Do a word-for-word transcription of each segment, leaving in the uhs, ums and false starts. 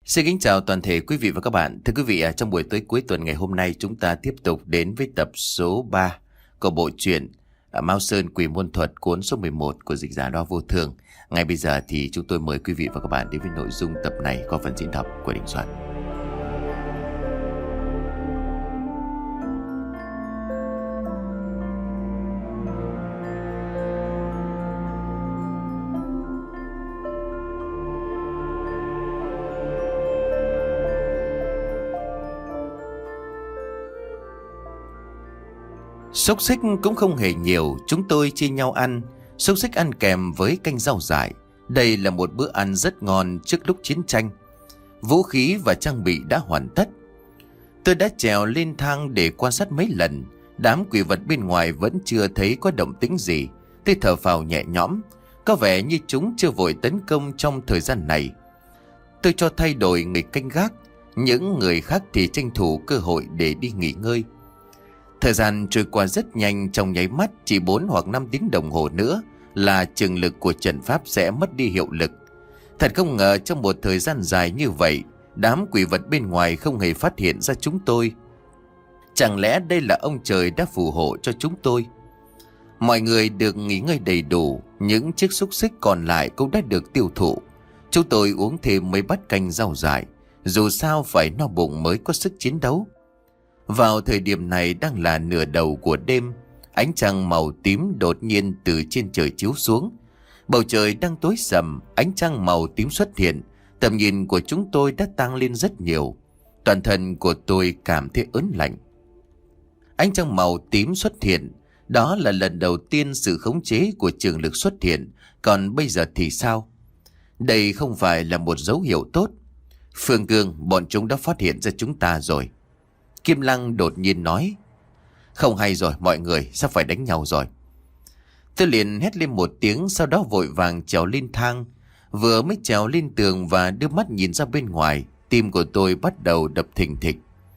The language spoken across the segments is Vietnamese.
Xin kính chào toàn thể quý vị và các bạn. Thưa quý vị, trong buổi tối cuối tuần ngày hôm nay chúng ta tiếp tục đến với tập số ba của bộ truyện Mao Sơn Quỷ Môn Thuật cuốn số mười một của dịch giả Đo Vô Thường. Ngay bây giờ thì chúng tôi mời quý vị và các bạn đến với nội dung tập này qua phần diễn đọc của Đình Soạn. Xúc xích cũng không hề nhiều, chúng tôi chia nhau ăn. Xúc xích ăn kèm với canh rau dại. Đây là một bữa ăn rất ngon trước lúc chiến tranh. Vũ khí và trang bị đã hoàn tất. Tôi đã trèo lên thang để quan sát mấy lần. Đám quỷ vật bên ngoài vẫn chưa thấy có động tĩnh gì. Tôi thở phào nhẹ nhõm. Có vẻ như chúng chưa vội tấn công trong thời gian này. Tôi cho thay đổi người canh gác. Những người khác thì tranh thủ cơ hội để đi nghỉ ngơi. Thời gian trôi qua rất nhanh, trong nháy mắt chỉ bốn hoặc năm tiếng đồng hồ nữa là trường lực của trận pháp sẽ mất đi hiệu lực. Thật không ngờ trong một thời gian dài như vậy, đám quỷ vật bên ngoài không hề phát hiện ra chúng tôi. Chẳng lẽ đây là ông trời đã phù hộ cho chúng tôi? Mọi người được nghỉ ngơi đầy đủ, những chiếc xúc xích còn lại cũng đã được tiêu thụ. Chúng tôi uống thêm mấy bát canh rau dại, dù sao phải no bụng mới có sức chiến đấu. Vào thời điểm này đang là nửa đầu của đêm, ánh trăng màu tím đột nhiên từ trên trời chiếu xuống. Bầu trời đang tối sầm, ánh trăng màu tím xuất hiện, tầm nhìn của chúng tôi đã tăng lên rất nhiều. Toàn thân của tôi cảm thấy ớn lạnh. Ánh trăng màu tím xuất hiện, đó là lần đầu tiên sự khống chế của trường lực xuất hiện, còn bây giờ thì sao? Đây không phải là một dấu hiệu tốt. Phương Cương, bọn chúng đã phát hiện ra chúng ta rồi. Kim Lăng đột nhiên nói. Không hay rồi mọi người, sắp phải đánh nhau rồi. Tôi liền hét lên một tiếng, sau đó vội vàng trèo lên thang. Vừa mới trèo lên tường và đưa mắt nhìn ra bên ngoài, tim của tôi bắt đầu đập thình thịch.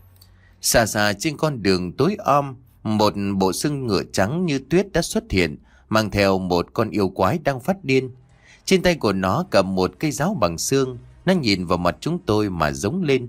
Xa xa trên con đường tối om, một bộ xương ngựa trắng như tuyết đã xuất hiện, mang theo một con yêu quái đang phát điên. Trên tay của nó cầm một cây giáo bằng xương, nó nhìn vào mặt chúng tôi mà giống lên.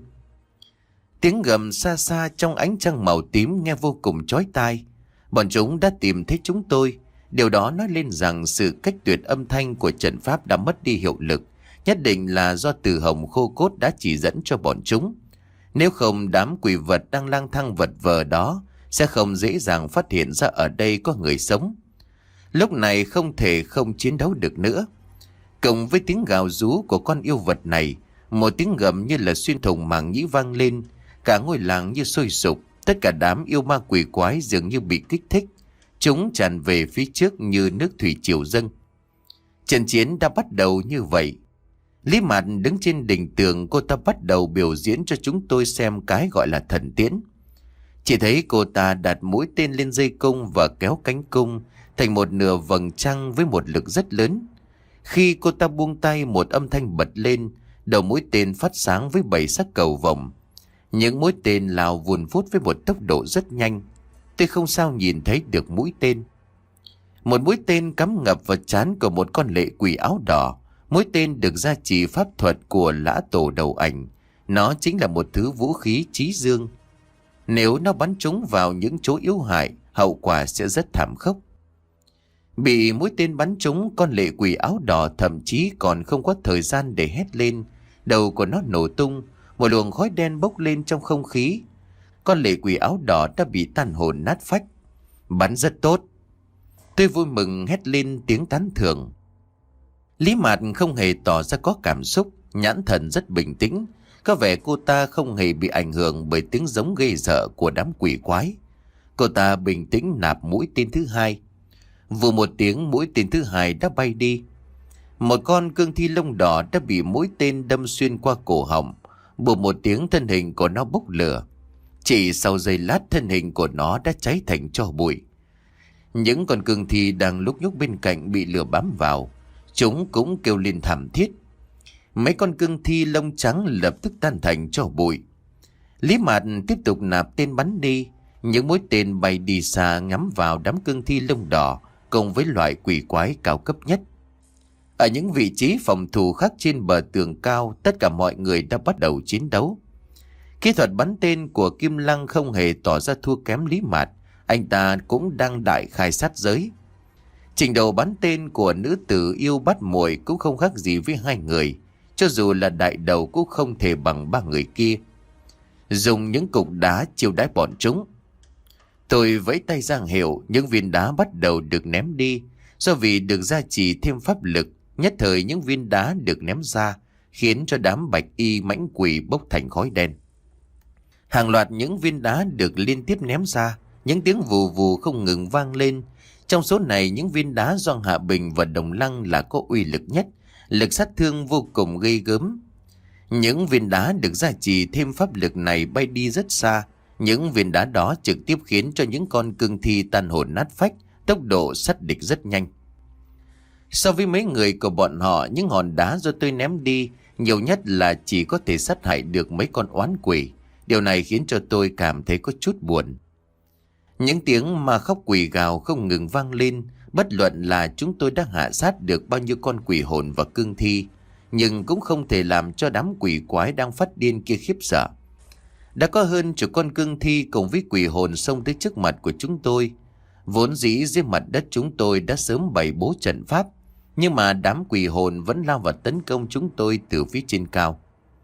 Tiếng gầm xa xa trong ánh trăng màu tím nghe vô cùng chói tai. Bọn chúng đã tìm thấy chúng tôi. Điều đó nói lên rằng sự cách tuyệt âm thanh của trận pháp đã mất đi hiệu lực. Nhất định là do Từ Hồng Khô Cốt đã chỉ dẫn cho bọn chúng. Nếu không, đám quỷ vật đang lang thang vật vờ đó sẽ không dễ dàng phát hiện ra ở đây có người sống. Lúc này không thể không chiến đấu được nữa. Cộng với tiếng gào rú của con yêu vật này, một tiếng gầm như là xuyên thủng màng nhĩ vang lên. Cả ngôi làng như sôi sục, tất cả đám yêu ma quỷ quái dường như bị kích thích. Chúng tràn về phía trước như nước thủy triều dâng. Trận chiến đã bắt đầu như vậy. Lý Mạt đứng trên đỉnh tường, cô ta bắt đầu biểu diễn cho chúng tôi xem cái gọi là thần tiễn. Chỉ thấy cô ta đặt mũi tên lên dây cung và kéo cánh cung thành một nửa vầng trăng với một lực rất lớn. Khi cô ta buông tay, một âm thanh bật lên, đầu mũi tên phát sáng với bảy sắc cầu vồng. Những mũi tên lao vùn vút với một tốc độ rất nhanh. Tôi không sao nhìn thấy được mũi tên. Một mũi tên cắm ngập vào trán của một con lệ quỷ áo đỏ. Mũi tên được gia trì pháp thuật của lã tổ đầu ảnh. Nó chính là một thứ vũ khí chí dương. Nếu nó bắn trúng vào những chỗ yếu hại, hậu quả sẽ rất thảm khốc. Bị mũi tên bắn trúng, con lệ quỷ áo đỏ thậm chí còn không có thời gian để hét lên. Đầu của nó nổ tung. Một luồng khói đen bốc lên trong không khí. Con lệ quỷ áo đỏ đã bị tan hồn nát phách. Bắn rất tốt. Tôi vui mừng hét lên tiếng tán thưởng. Lý Mạt không hề tỏ ra có cảm xúc, nhãn thần rất bình tĩnh. Có vẻ cô ta không hề bị ảnh hưởng bởi tiếng giống ghê sợ của đám quỷ quái. Cô ta bình tĩnh nạp mũi tên thứ hai. Vừa một tiếng, mũi tên thứ hai đã bay đi. Một con cương thi lông đỏ đã bị mũi tên đâm xuyên qua cổ họng. Bụp một tiếng, thân hình của nó bốc lửa. Chỉ sau giây lát, thân hình của nó đã cháy thành tro bụi. Những con cương thi đang lúc nhúc bên cạnh bị lửa bám vào. Chúng cũng kêu lên thảm thiết. Mấy con cương thi lông trắng lập tức tan thành tro bụi. Lý Mạt tiếp tục nạp tên bắn đi. Những mũi tên bay đi xa ngắm vào đám cương thi lông đỏ cùng với loại quỷ quái cao cấp nhất. Ở những vị trí phòng thủ khác trên bờ tường cao, tất cả mọi người đã bắt đầu chiến đấu. Kỹ thuật bắn tên của Kim Lăng không hề tỏ ra thua kém Lý Mạt, anh ta cũng đang đại khai sát giới. Trình độ bắn tên của nữ tử yêu bắt muội cũng không khác gì với hai người, cho dù là đại đầu cũng không thể bằng ba người kia. Dùng những cục đá chiêu đãi bọn chúng. Tôi vẫy tay ra hiệu, những viên đá bắt đầu được ném đi. Do vì được gia trì thêm pháp lực, nhất thời những viên đá được ném ra, khiến cho đám bạch y mãnh quỷ bốc thành khói đen. Hàng loạt những viên đá được liên tiếp ném ra, những tiếng vù vù không ngừng vang lên. Trong số này, những viên đá do Hạ Bình và Đồng Lăng là có uy lực nhất, lực sát thương vô cùng ghê gớm. Những viên đá được gia trì thêm pháp lực này bay đi rất xa. Những viên đá đó trực tiếp khiến cho những con cương thi tan hồn nát phách, tốc độ sát địch rất nhanh. So với mấy người của bọn họ, những hòn đá do tôi ném đi nhiều nhất là chỉ có thể sát hại được mấy con oán quỷ. Điều này khiến cho tôi cảm thấy có chút buồn. Những tiếng ma khóc quỷ gào không ngừng vang lên, bất luận là chúng tôi đã hạ sát được bao nhiêu con quỷ hồn và cương thi, nhưng cũng không thể làm cho đám quỷ quái đang phát điên kia khiếp sợ. Đã có hơn chục con cương thi cùng với quỷ hồn xông tới trước mặt của chúng tôi. Vốn dĩ dưới mặt đất chúng tôi đã sớm bày bố trận pháp, nhưng mà đám quỷ hồn vẫn lao vào tấn công chúng tôi từ phía trên cao.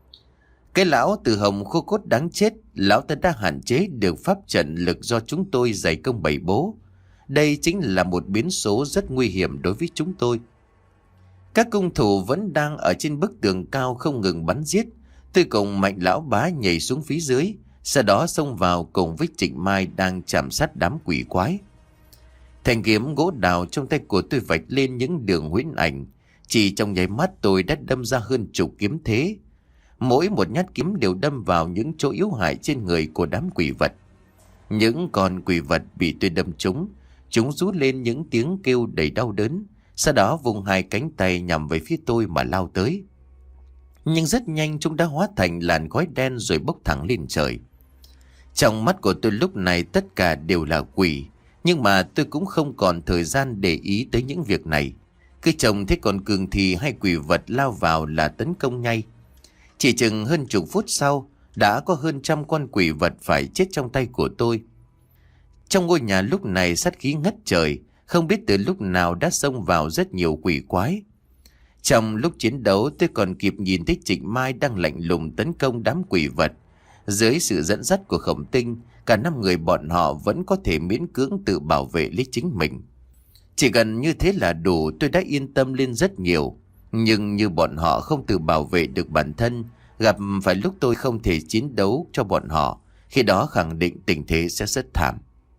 Cái lão Từ Hồng khô cốt đáng chết, lão ta đã hạn chế được pháp trận lực do chúng tôi dày công bày bố. Đây chính là một biến số rất nguy hiểm đối với chúng tôi. Các cung thủ vẫn đang ở trên bức tường cao không ngừng bắn giết. Tôi cùng Mạnh lão bá nhảy xuống phía dưới, sau đó xông vào cùng với Trịnh Mai đang chạm sát đám quỷ quái. Thanh kiếm gỗ đào trong tay của tôi vạch lên những đường huyễn ảnh. Chỉ trong nháy mắt tôi đã đâm ra hơn chục kiếm thế. Mỗi một nhát kiếm đều đâm vào những chỗ yếu hại trên người của đám quỷ vật. Những con quỷ vật bị tôi đâm trúng, chúng rú lên những tiếng kêu đầy đau đớn, sau đó vùng hai cánh tay nhằm về phía tôi mà lao tới. Nhưng rất nhanh chúng đã hóa thành làn khói đen rồi bốc thẳng lên trời. Trong mắt của tôi lúc này tất cả đều là quỷ, nhưng mà tôi cũng không còn thời gian để ý tới những việc này. Cứ trông thấy con cương thi hay quỷ vật lao vào là tấn công ngay. Chỉ chừng hơn chục phút sau, đã có hơn trăm con quỷ vật phải chết trong tay của tôi. Trong ngôi nhà lúc này sát khí ngất trời, không biết từ lúc nào đã xông vào rất nhiều quỷ quái. Trong lúc chiến đấu tôi còn kịp nhìn thấy Trịnh Mai đang lạnh lùng tấn công đám quỷ vật. Dưới sự dẫn dắt của Khổng Tinh, cả năm người bọn họ vẫn có thể miễn cưỡng tự bảo vệ lấy chính mình. Chỉ cần như thế là đủ, tôi đã yên tâm lên rất nhiều. Nhưng như bọn họ không tự bảo vệ được bản thân, gặp phải lúc tôi không thể chiến đấu cho bọn họ, khi đó khẳng định tình thế sẽ rất thảm.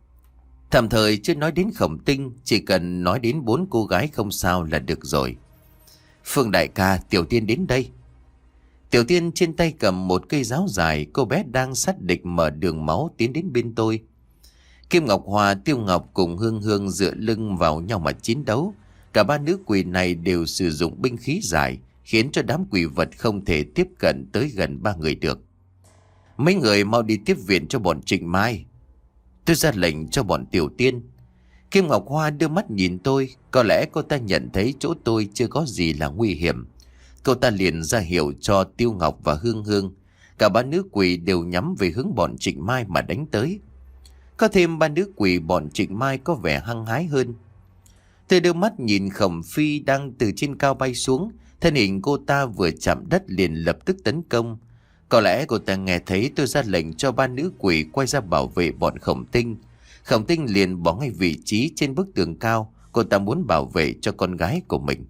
Tạm thời chưa nói đến Khổng Tinh, chỉ cần nói đến bốn cô gái không sao là được rồi. Phương đại ca, Tiểu Tiên đến đây. Tiểu Tiên trên tay cầm một cây giáo dài, cô bé đang sát địch mở đường máu tiến đến bên tôi. Kim Ngọc Hòa, Tiêu Ngọc cùng Hương Hương dựa lưng vào nhau mà chiến đấu. Cả ba nữ quỷ này đều sử dụng binh khí dài, khiến cho đám quỷ vật không thể tiếp cận tới gần ba người được. Mấy người mau đi tiếp viện cho bọn Trịnh Mai. Tôi ra lệnh cho bọn Tiểu Tiên. Kim Ngọc Hoa đưa mắt nhìn tôi, có lẽ cô ta nhận thấy chỗ tôi chưa có gì là nguy hiểm. Cô ta liền ra hiệu cho Tiêu Ngọc và Hương Hương. Cả ba nữ quỷ đều nhắm về hướng bọn Trịnh Mai mà đánh tới. Có thêm ba nữ quỷ, bọn Trịnh Mai có vẻ hăng hái hơn. Tôi đưa mắt nhìn Khổng Phi đang từ trên cao bay xuống. Thân hình cô ta vừa chạm đất liền lập tức tấn công. Có lẽ cô ta nghe thấy tôi ra lệnh cho ba nữ quỷ quay ra bảo vệ bọn Khổng Tinh. Khổng Tinh liền bỏ ngay vị trí trên bức tường cao. Cô ta muốn bảo vệ cho con gái của mình.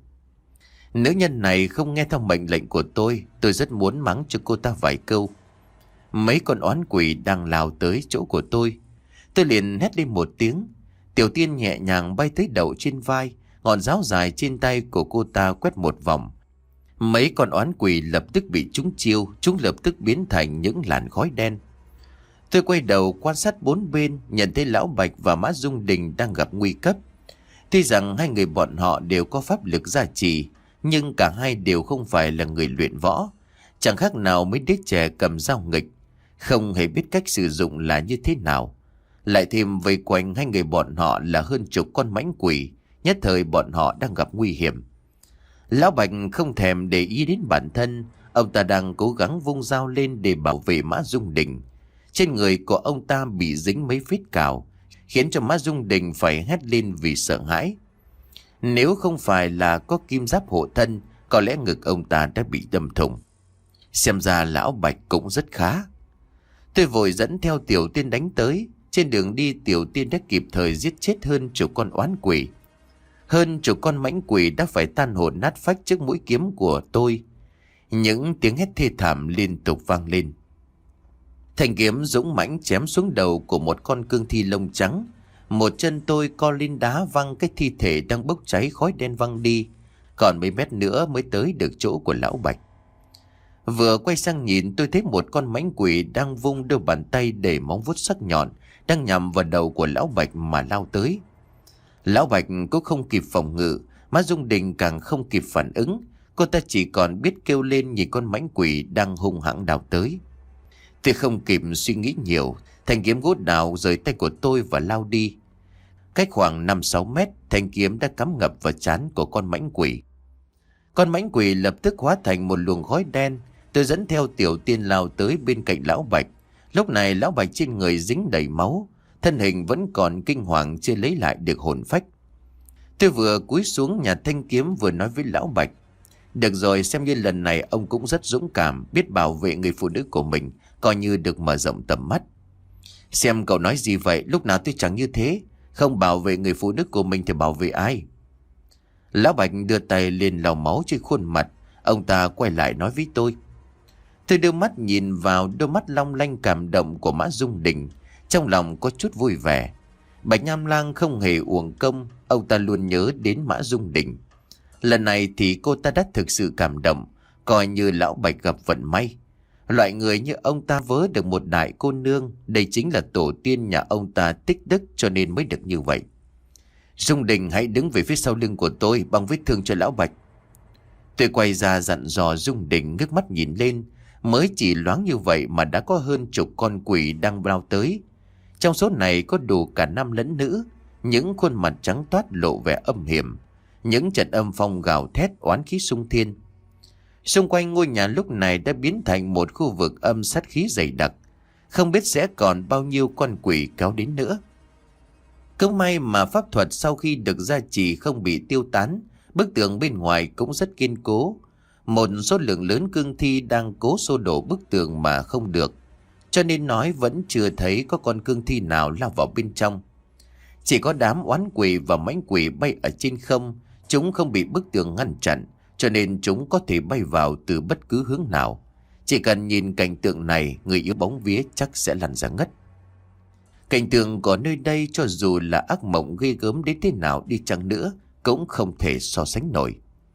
Nữ nhân này không nghe theo mệnh lệnh của tôi. Tôi rất muốn mắng cho cô ta vài câu. Mấy con oán quỷ đang lao tới chỗ của tôi. Tôi liền hét lên một tiếng. Tiểu Tiên nhẹ nhàng bay tới đầu trên vai. Ngọn giáo dài trên tay của cô ta quét một vòng. Mấy con oán quỷ lập tức bị trúng chiêu. Chúng lập tức biến thành những làn khói đen. Tôi quay đầu quan sát bốn bên, nhận thấy Lão Bạch và Mã Dung Đình đang gặp nguy cấp. Tuy rằng hai người bọn họ đều có pháp lực gia trì, nhưng cả hai đều không phải là người luyện võ. Chẳng khác nào mấy đứa trẻ cầm dao nghịch, không hề biết cách sử dụng là như thế nào. Lại thêm vây quanh hai người bọn họ là hơn chục con mãnh quỷ, nhất thời bọn họ đang gặp nguy hiểm. Lão Bạch không thèm để ý đến bản thân. Ông ta đang cố gắng vung dao lên để bảo vệ Mã Dung Đình. Trên người của ông ta bị dính mấy vết cào, khiến cho Mã Dung Đình phải hét lên vì sợ hãi. Nếu không phải là có kim giáp hộ thân, có lẽ ngực ông ta đã bị đâm thủng. Xem ra lão Bạch cũng rất khá. Tôi vội dẫn theo Tiểu Tiên đánh tới. Trên đường đi, Tiểu Tiên đã kịp thời giết chết hơn chục con oán quỷ. Hơn chục con mãnh quỷ đã phải tan hồn nát phách trước mũi kiếm của tôi. Những tiếng hét thê thảm liên tục vang lên. Thanh kiếm dũng mãnh chém xuống đầu của một con cương thi lông trắng. Một chân tôi co lên đá văng cái thi thể đang bốc cháy khói đen văng đi. Còn mấy mét nữa mới tới được chỗ của lão Bạch. Vừa quay sang nhìn, tôi thấy một con mãnh quỷ đang vung đôi bàn tay để móng vuốt sắc nhọn, đang nhằm vào đầu của lão Bạch mà lao tới. Lão Bạch cũng không kịp phòng ngự, Mã Dung Đình càng không kịp phản ứng. Cô ta chỉ còn biết kêu lên nhìn con mãnh quỷ đang hung hãng đào tới. Tôi không kịp suy nghĩ nhiều, thanh kiếm gốt đào rời tay của tôi và lao đi. Cách khoảng năm sáu mét, thanh kiếm đã cắm ngập vào trán của con mãnh quỷ. Con mãnh quỷ lập tức hóa thành một luồng khói đen. Tôi dẫn theo Tiểu Tiên lao tới bên cạnh lão Bạch. Lúc này lão Bạch trên người dính đầy máu, thân hình vẫn còn kinh hoàng chưa lấy lại được hồn phách. Tôi vừa cúi xuống nhặt thanh kiếm vừa nói với lão Bạch: được rồi, xem như lần này ông cũng rất dũng cảm, biết bảo vệ người phụ nữ của mình, coi như được mở rộng tầm mắt. Xem cậu nói gì vậy, lúc nào tôi chẳng như thế. Không bảo vệ người phụ nữ của mình thì bảo vệ ai? Lão Bạch đưa tay lên lau máu trên khuôn mặt. Ông ta quay lại nói với tôi. Tôi đưa mắt nhìn vào đôi mắt long lanh cảm động của Mã Dung Đình, trong lòng có chút vui vẻ. Bạch Nham Lang không hề uổng công, ông ta luôn nhớ đến Mã Dung Đình. Lần này thì cô ta đã thực sự cảm động, coi như lão Bạch gặp vận may. Loại người như ông ta vớ được một đại cô nương, đây chính là tổ tiên nhà ông ta tích đức cho nên mới được như vậy. Dung Đình, hãy đứng về phía sau lưng của tôi, băng vết thương cho lão Bạch. Tôi quay ra dặn dò Dung Đình, ngước mắt nhìn lên. Mới chỉ loáng như vậy mà đã có hơn chục con quỷ đang lao tới. Trong số này có đủ cả nam lẫn nữ, những khuôn mặt trắng toát lộ vẻ âm hiểm, những trận âm phong gào thét oán khí xung thiên. Xung quanh ngôi nhà lúc này đã biến thành một khu vực âm sát khí dày đặc, không biết sẽ còn bao nhiêu con quỷ kéo đến nữa. Cũng may mà pháp thuật sau khi được gia trì không bị tiêu tán, bức tường bên ngoài cũng rất kiên cố. Một số lượng lớn cương thi đang cố xô đổ bức tường mà không được, cho nên nói vẫn chưa thấy có con cương thi nào lao vào bên trong. Chỉ có đám oán quỷ và mãnh quỷ bay ở trên không, chúng không bị bức tường ngăn chặn, cho nên chúng có thể bay vào từ bất cứ hướng nào. Chỉ cần nhìn cảnh tượng này, người yếu bóng vía chắc sẽ lăn ra ngất. Cảnh tượng của nơi đây cho dù là ác mộng ghê gớm đến thế nào đi chăng nữa, cũng không thể so sánh nổi.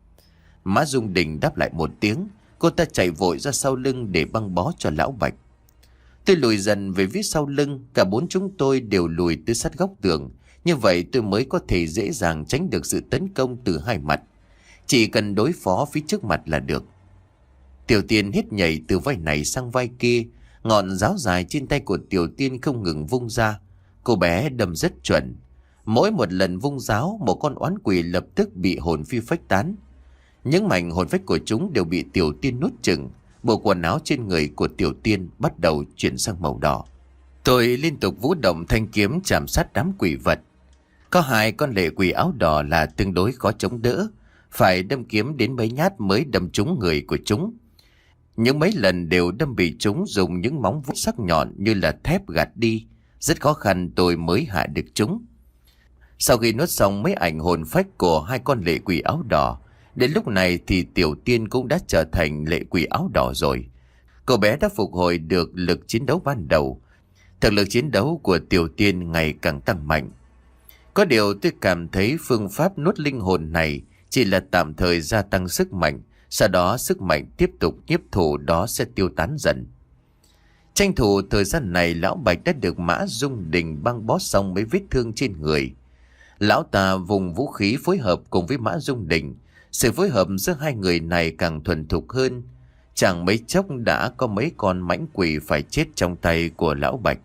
Mã Dung Đình đáp lại một tiếng, cô ta chạy vội ra sau lưng để băng bó cho lão Bạch. Tôi lùi dần về phía sau lưng, cả bốn chúng tôi đều lùi tới sát góc tường. Như vậy tôi mới có thể dễ dàng tránh được sự tấn công từ hai mặt. Chỉ cần đối phó phía trước mặt là được. Tiểu Tiên hít nhảy từ vai này sang vai kia, ngọn giáo dài trên tay của Tiểu Tiên không ngừng vung ra. Cô bé đâm rất chuẩn. Mỗi một lần vung giáo, một con oán quỷ lập tức bị hồn phi phách tán. Những mảnh hồn phách của chúng đều bị Tiểu Tiên nuốt chửng. Bộ quần áo trên người của Tiểu Tiên bắt đầu chuyển sang màu đỏ. Tôi liên tục vũ động thanh kiếm chạm sát đám quỷ vật. Có hai con lệ quỷ áo đỏ là tương đối khó chống đỡ, phải đâm kiếm đến mấy nhát mới đâm trúng người của chúng. Những mấy lần đều đâm bị chúng dùng những móng vuốt sắc nhọn như là thép gạt đi. Rất khó khăn tôi mới hạ được chúng. Sau khi nuốt xong mấy ảnh hồn phách của hai con lệ quỷ áo đỏ, đến lúc này thì Tiểu Tiên cũng đã trở thành lệ quỷ áo đỏ rồi. Cô bé đã phục hồi được lực chiến đấu ban đầu. Thực lực chiến đấu của Tiểu Tiên ngày càng tăng mạnh. Có điều tôi cảm thấy phương pháp nuốt linh hồn này chỉ là tạm thời gia tăng sức mạnh, sau đó sức mạnh tiếp tục nhiếp thủ đó sẽ tiêu tán dần. Tranh thủ thời gian này, lão Bạch đã được Mã Dung Đình băng bó xong mấy vết thương trên người. Lão ta vùng vũ khí phối hợp cùng với Mã Dung Đình. Sự phối hợp giữa hai người này càng thuần thục hơn. Chẳng mấy chốc đã có mấy con mãnh quỷ phải chết trong tay của lão Bạch.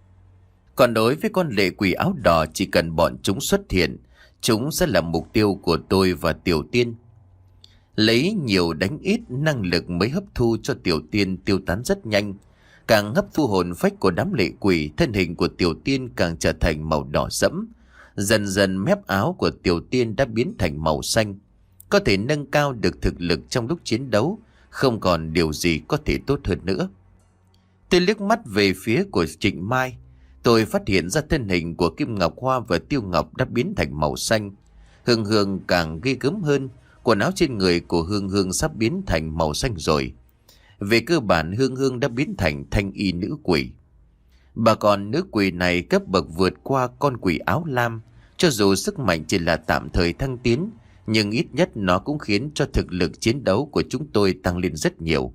Còn đối với con lệ quỷ áo đỏ, chỉ cần bọn chúng xuất hiện, chúng sẽ là mục tiêu của tôi và Tiểu Tiên. Lấy nhiều đánh ít, năng lực mới hấp thu cho Tiểu Tiên tiêu tán rất nhanh. Càng hấp thu hồn phách của đám lệ quỷ, thân hình của Tiểu Tiên càng trở thành màu đỏ sẫm. Dần dần mép áo của Tiểu Tiên đã biến thành màu xanh. Có thể nâng cao được thực lực trong lúc chiến đấu, không còn điều gì có thể tốt hơn nữa. Tôi liếc mắt về phía của Trịnh Mai. Tôi phát hiện ra thân hình của Kim Ngọc Hoa và Tiêu Ngọc đã biến thành màu xanh. Hương Hương càng ghê gớm hơn. Quần áo trên người của Hương Hương sắp biến thành màu xanh rồi. Về cơ bản Hương Hương đã biến thành thanh y nữ quỷ. Bà còn nữ quỷ này cấp bậc vượt qua con quỷ áo lam. Cho dù sức mạnh chỉ là tạm thời thăng tiến, nhưng ít nhất nó cũng khiến cho thực lực chiến đấu của chúng tôi tăng lên rất nhiều.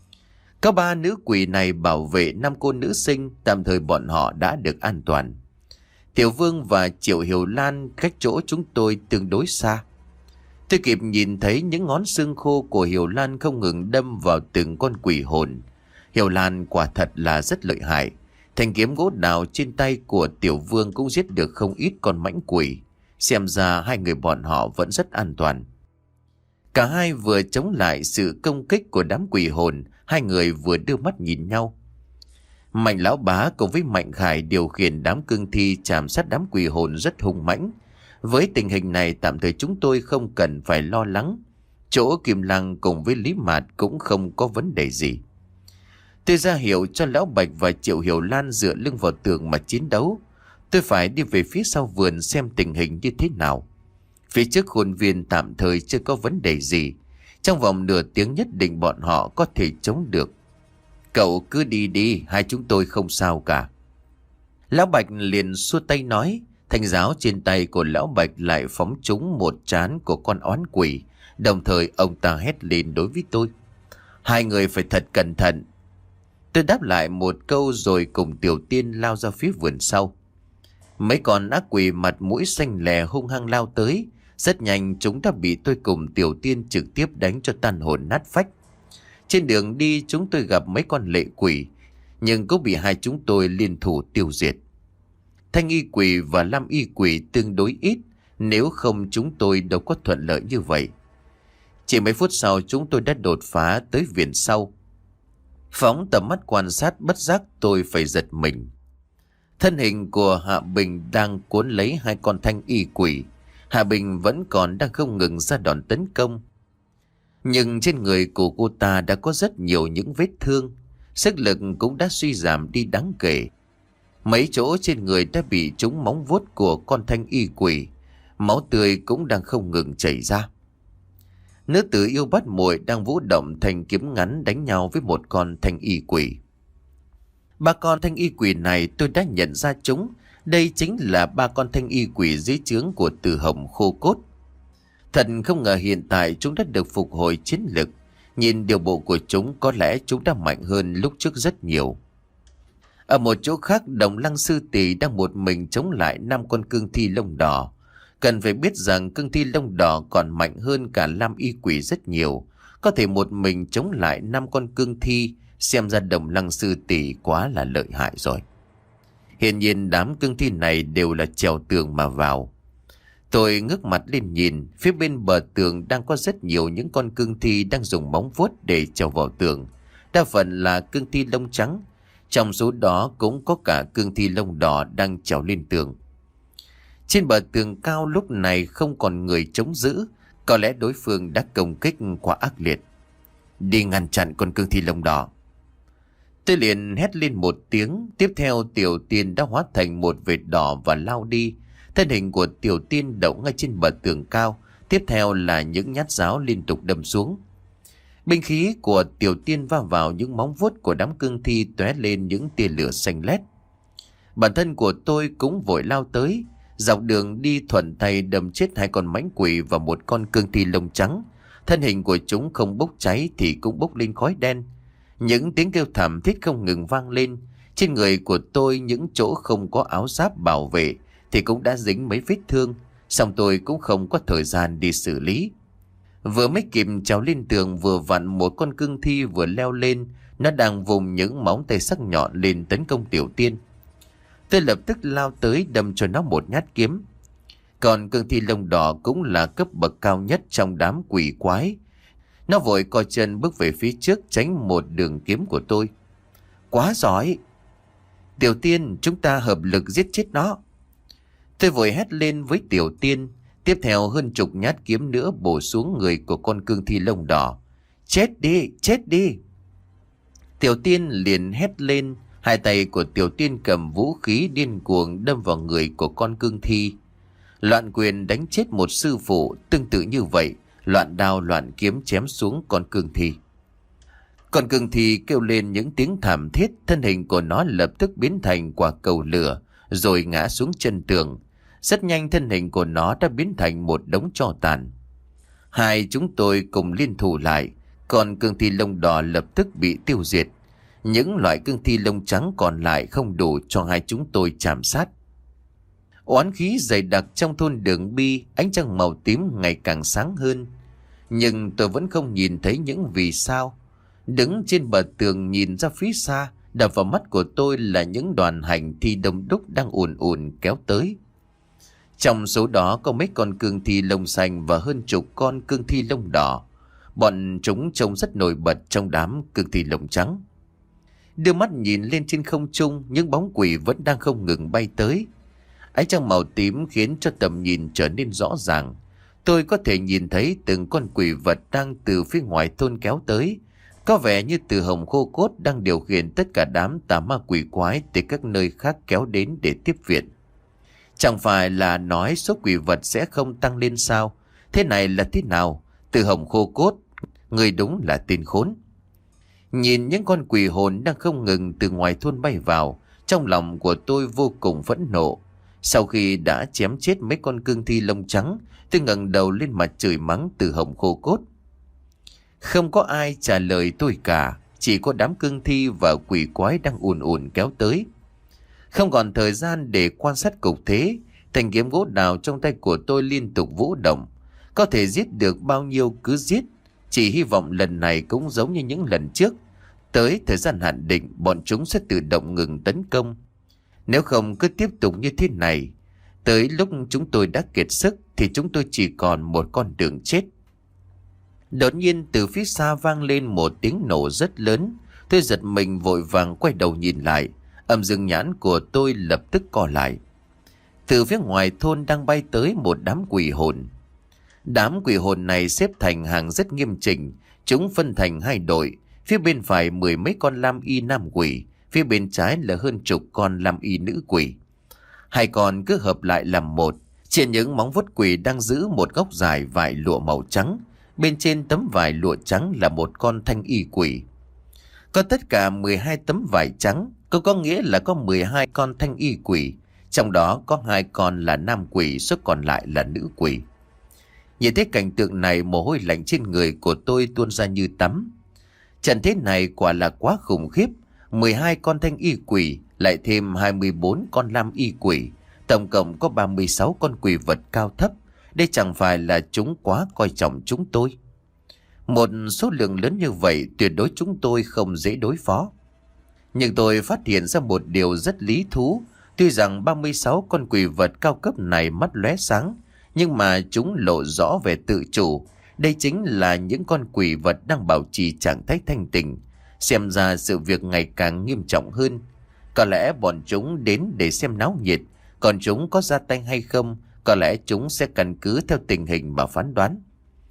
Có ba nữ quỷ này bảo vệ năm cô nữ sinh, tạm thời bọn họ đã được an toàn. Tiểu Vương và Triệu Hiểu Lan cách chỗ chúng tôi tương đối xa. Tôi kịp nhìn thấy những ngón xương khô của Hiểu Lan không ngừng đâm vào từng con quỷ hồn. Hiểu Lan quả thật là rất lợi hại. Thanh kiếm gỗ đào trên tay của Tiểu Vương cũng giết được không ít con mãnh quỷ. Xem ra hai người bọn họ vẫn rất an toàn. Cả hai vừa chống lại sự công kích của đám quỷ hồn, hai người vừa đưa mắt nhìn nhau. Mạnh Lão Bá cùng với Mạnh Khải điều khiển đám cương thi chạm sát đám quỷ hồn rất hung mãnh. Với tình hình này tạm thời chúng tôi không cần phải lo lắng. Chỗ Kim Lăng cùng với Lý Mạt cũng không có vấn đề gì. Tôi ra hiệu cho Lão Bạch và Triệu Hiểu Lan dựa lưng vào tường mà chiến đấu. Tôi phải đi về phía sau vườn xem tình hình như thế nào. Phía trước khuôn viên tạm thời chưa có vấn đề gì. Trong vòng nửa tiếng nhất định bọn họ có thể chống được. Cậu cứ đi đi, hai chúng tôi không sao cả. Lão Bạch liền xua tay nói. Thanh giáo trên tay của Lão Bạch lại phóng trúng một trán của con oán quỷ. Đồng thời ông ta hét lên đối với tôi. Hai người phải thật cẩn thận. Tôi đáp lại một câu rồi cùng Tiểu Tiên lao ra phía vườn sau. Mấy con ác quỷ mặt mũi xanh lè hung hăng lao tới. Rất nhanh chúng ta bị tôi cùng Tiểu Tiên trực tiếp đánh cho tan hồn nát phách. Trên đường đi chúng tôi gặp mấy con lệ quỷ, nhưng cũng bị hai chúng tôi liên thủ tiêu diệt. Thanh y quỷ và lam y quỷ tương đối ít, nếu không chúng tôi đâu có thuận lợi như vậy. Chỉ mấy phút sau chúng tôi đã đột phá tới viện sau. Phóng tầm mắt quan sát bất giác tôi phải giật mình. Thân hình của Hạ Bình đang cuốn lấy hai con thanh y quỷ. Hạ Bình vẫn còn đang không ngừng ra đòn tấn công. Nhưng trên người của cô ta đã có rất nhiều những vết thương. Sức lực cũng đã suy giảm đi đáng kể. Mấy chỗ trên người đã bị trúng móng vuốt của con thanh y quỷ. Máu tươi cũng đang không ngừng chảy ra. Nữ tử yêu bắt muội đang vũ động thành kiếm ngắn đánh nhau với một con thanh y quỷ. Ba con thanh y quỷ này tôi đã nhận ra chúng. Đây chính là ba con thanh y quỷ dưới trướng của Từ Hồng Khô Cốt. Thật không ngờ hiện tại chúng đã được phục hồi chiến lực. Nhìn điều bộ của chúng có lẽ chúng đã mạnh hơn lúc trước rất nhiều. Ở một chỗ khác, Đồng Lăng sư tỷ đang một mình chống lại năm con cương thi lông đỏ. Cần phải biết rằng cương thi lông đỏ còn mạnh hơn cả lam y quỷ rất nhiều. Có thể một mình chống lại năm con cương thi, xem ra Đồng Lăng sư tỷ quá là lợi hại rồi. Hiển nhiên đám cương thi này đều là trèo tường mà vào. Tôi ngước mặt lên nhìn, phía bên bờ tường đang có rất nhiều những con cương thi đang dùng móng vuốt để trèo vào tường. Đa phần là cương thi lông trắng, trong số đó cũng có cả cương thi lông đỏ đang trèo lên tường. Trên bờ tường cao lúc này không còn người chống giữ, có lẽ đối phương đã công kích quá ác liệt. Đi ngăn chặn con cương thi lông đỏ. Tôi liền hét lên một tiếng, tiếp theo Tiểu Tiên đã hóa thành một vệt đỏ và lao đi. Thân hình của Tiểu Tiên đậu ngay trên bờ tường cao, tiếp theo là những nhát giáo liên tục đâm xuống. Binh khí của Tiểu Tiên va vào những móng vuốt của đám cương thi tóe lên những tia lửa xanh lét. Bản thân của tôi cũng vội lao tới, dọc đường đi thuận tay đâm chết hai con mãnh quỷ và một con cương thi lông trắng. Thân hình của chúng không bốc cháy thì cũng bốc lên khói đen. Những tiếng kêu thảm thiết không ngừng vang lên. Trên người của tôi những chỗ không có áo giáp bảo vệ thì cũng đã dính mấy vết thương, song tôi cũng không có thời gian đi xử lý. Vừa mới kịp trèo lên tường, vừa vặn một con cương thi vừa leo lên, nó đang vùng những móng tay sắc nhọn lên tấn công Tiểu Tiên. Tôi lập tức lao tới đâm cho nó một nhát kiếm. Còn cương thi lông đỏ cũng là cấp bậc cao nhất trong đám quỷ quái. Nó vội co chân bước về phía trước tránh một đường kiếm của tôi. Quá giỏi! Tiểu Tiên, chúng ta hợp lực giết chết nó. Tôi vội hét lên với Tiểu Tiên. Tiếp theo hơn chục nhát kiếm nữa bổ xuống người của con cương thi lông đỏ. Chết đi, chết đi! Tiểu Tiên liền hét lên. Hai tay của Tiểu Tiên cầm vũ khí điên cuồng đâm vào người của con cương thi. Loạn quyền đánh chết một sư phụ, tương tự như vậy, loạn đao loạn kiếm chém xuống con cương thi. Con cương thi kêu lên những tiếng thảm thiết, thân hình của nó lập tức biến thành quả cầu lửa, rồi ngã xuống chân tường. Rất nhanh thân hình của nó đã biến thành một đống tro tàn. Hai chúng tôi cùng liên thủ lại, còn cương thi lông đỏ lập tức bị tiêu diệt. Những loại cương thi lông trắng còn lại không đủ cho hai chúng tôi chạm sát. Oán khí dày đặc trong thôn Đường Bi, ánh trăng màu tím ngày càng sáng hơn. Nhưng tôi vẫn không nhìn thấy những vì sao. Đứng trên bờ tường nhìn ra phía xa, đập vào mắt của tôi là những đoàn hành thi đông đúc đang ùn ùn kéo tới. Trong số đó có mấy con cương thi lông xanh và hơn chục con cương thi lông đỏ. Bọn chúng trông rất nổi bật trong đám cương thi lông trắng. Đưa mắt nhìn lên trên không trung, những bóng quỷ vẫn đang không ngừng bay tới. Ánh trăng màu tím khiến cho tầm nhìn trở nên rõ ràng. Tôi có thể nhìn thấy từng con quỷ vật đang từ phía ngoài thôn kéo tới. Có vẻ như Từ Hồng Khô Cốt đang điều khiển tất cả đám tà ma quỷ quái từ các nơi khác kéo đến để tiếp viện. Chẳng phải là nói số quỷ vật sẽ không tăng lên sao? Thế này là thế nào? Từ Hồng Khô Cốt, người đúng là tên khốn. Nhìn những con quỷ hồn đang không ngừng từ ngoài thôn bay vào, trong lòng của tôi vô cùng phẫn nộ. Sau khi đã chém chết mấy con cương thi lông trắng, tôi ngẩng đầu lên mặt chửi mắng Từ Hồng Khô Cốt. Không có ai trả lời tôi cả, chỉ có đám cương thi và quỷ quái đang ùn ùn kéo tới. Không còn thời gian để quan sát cục thế, thanh kiếm gỗ đào trong tay của tôi liên tục vũ động. Có thể giết được bao nhiêu cứ giết, chỉ hy vọng lần này cũng giống như những lần trước. Tới thời gian hạn định, bọn chúng sẽ tự động ngừng tấn công. Nếu không cứ tiếp tục như thế này, tới lúc chúng tôi đã kiệt sức thì chúng tôi chỉ còn một con đường chết. Đột nhiên từ phía xa vang lên một tiếng nổ rất lớn. Tôi giật mình vội vàng quay đầu nhìn lại. Âm dương nhãn của tôi lập tức co lại. Từ phía ngoài thôn đang bay tới một đám quỷ hồn. Đám quỷ hồn này xếp thành hàng rất nghiêm chỉnh. Chúng phân thành hai đội. Phía bên phải mười mấy con lam y nam quỷ, phía bên trái là hơn chục con lam y nữ quỷ. Hai con cứ hợp lại làm một. Trên những móng vuốt quỷ đang giữ một góc dài vải lụa màu trắng. Bên trên tấm vải lụa trắng là một con thanh y quỷ. Có tất cả mười hai tấm vải trắng, có có nghĩa là có mười hai con thanh y quỷ. Trong đó có hai con là nam quỷ, số còn lại là nữ quỷ. Nhìn thấy cảnh tượng này, mồ hôi lạnh trên người của tôi tuôn ra như tắm. Trận thế này quả là quá khủng khiếp. mười hai con thanh y quỷ, lại thêm hai mươi bốn con lam y quỷ. Tổng cộng có ba mươi sáu con quỷ vật cao thấp. Đây chẳng phải là chúng quá coi trọng chúng tôi. Một số lượng lớn như vậy tuyệt đối chúng tôi không dễ đối phó. Nhưng tôi phát hiện ra một điều rất lý thú. Tuy rằng ba mươi sáu con quỷ vật cao cấp này mắt lóe sáng, nhưng mà chúng lộ rõ về tự chủ. Đây chính là những con quỷ vật đang bảo trì trạng thái thanh tịnh. Xem ra sự việc ngày càng nghiêm trọng hơn. Có lẽ bọn chúng đến để xem náo nhiệt, còn chúng có ra tay hay không, có lẽ chúng sẽ căn cứ theo tình hình mà phán đoán.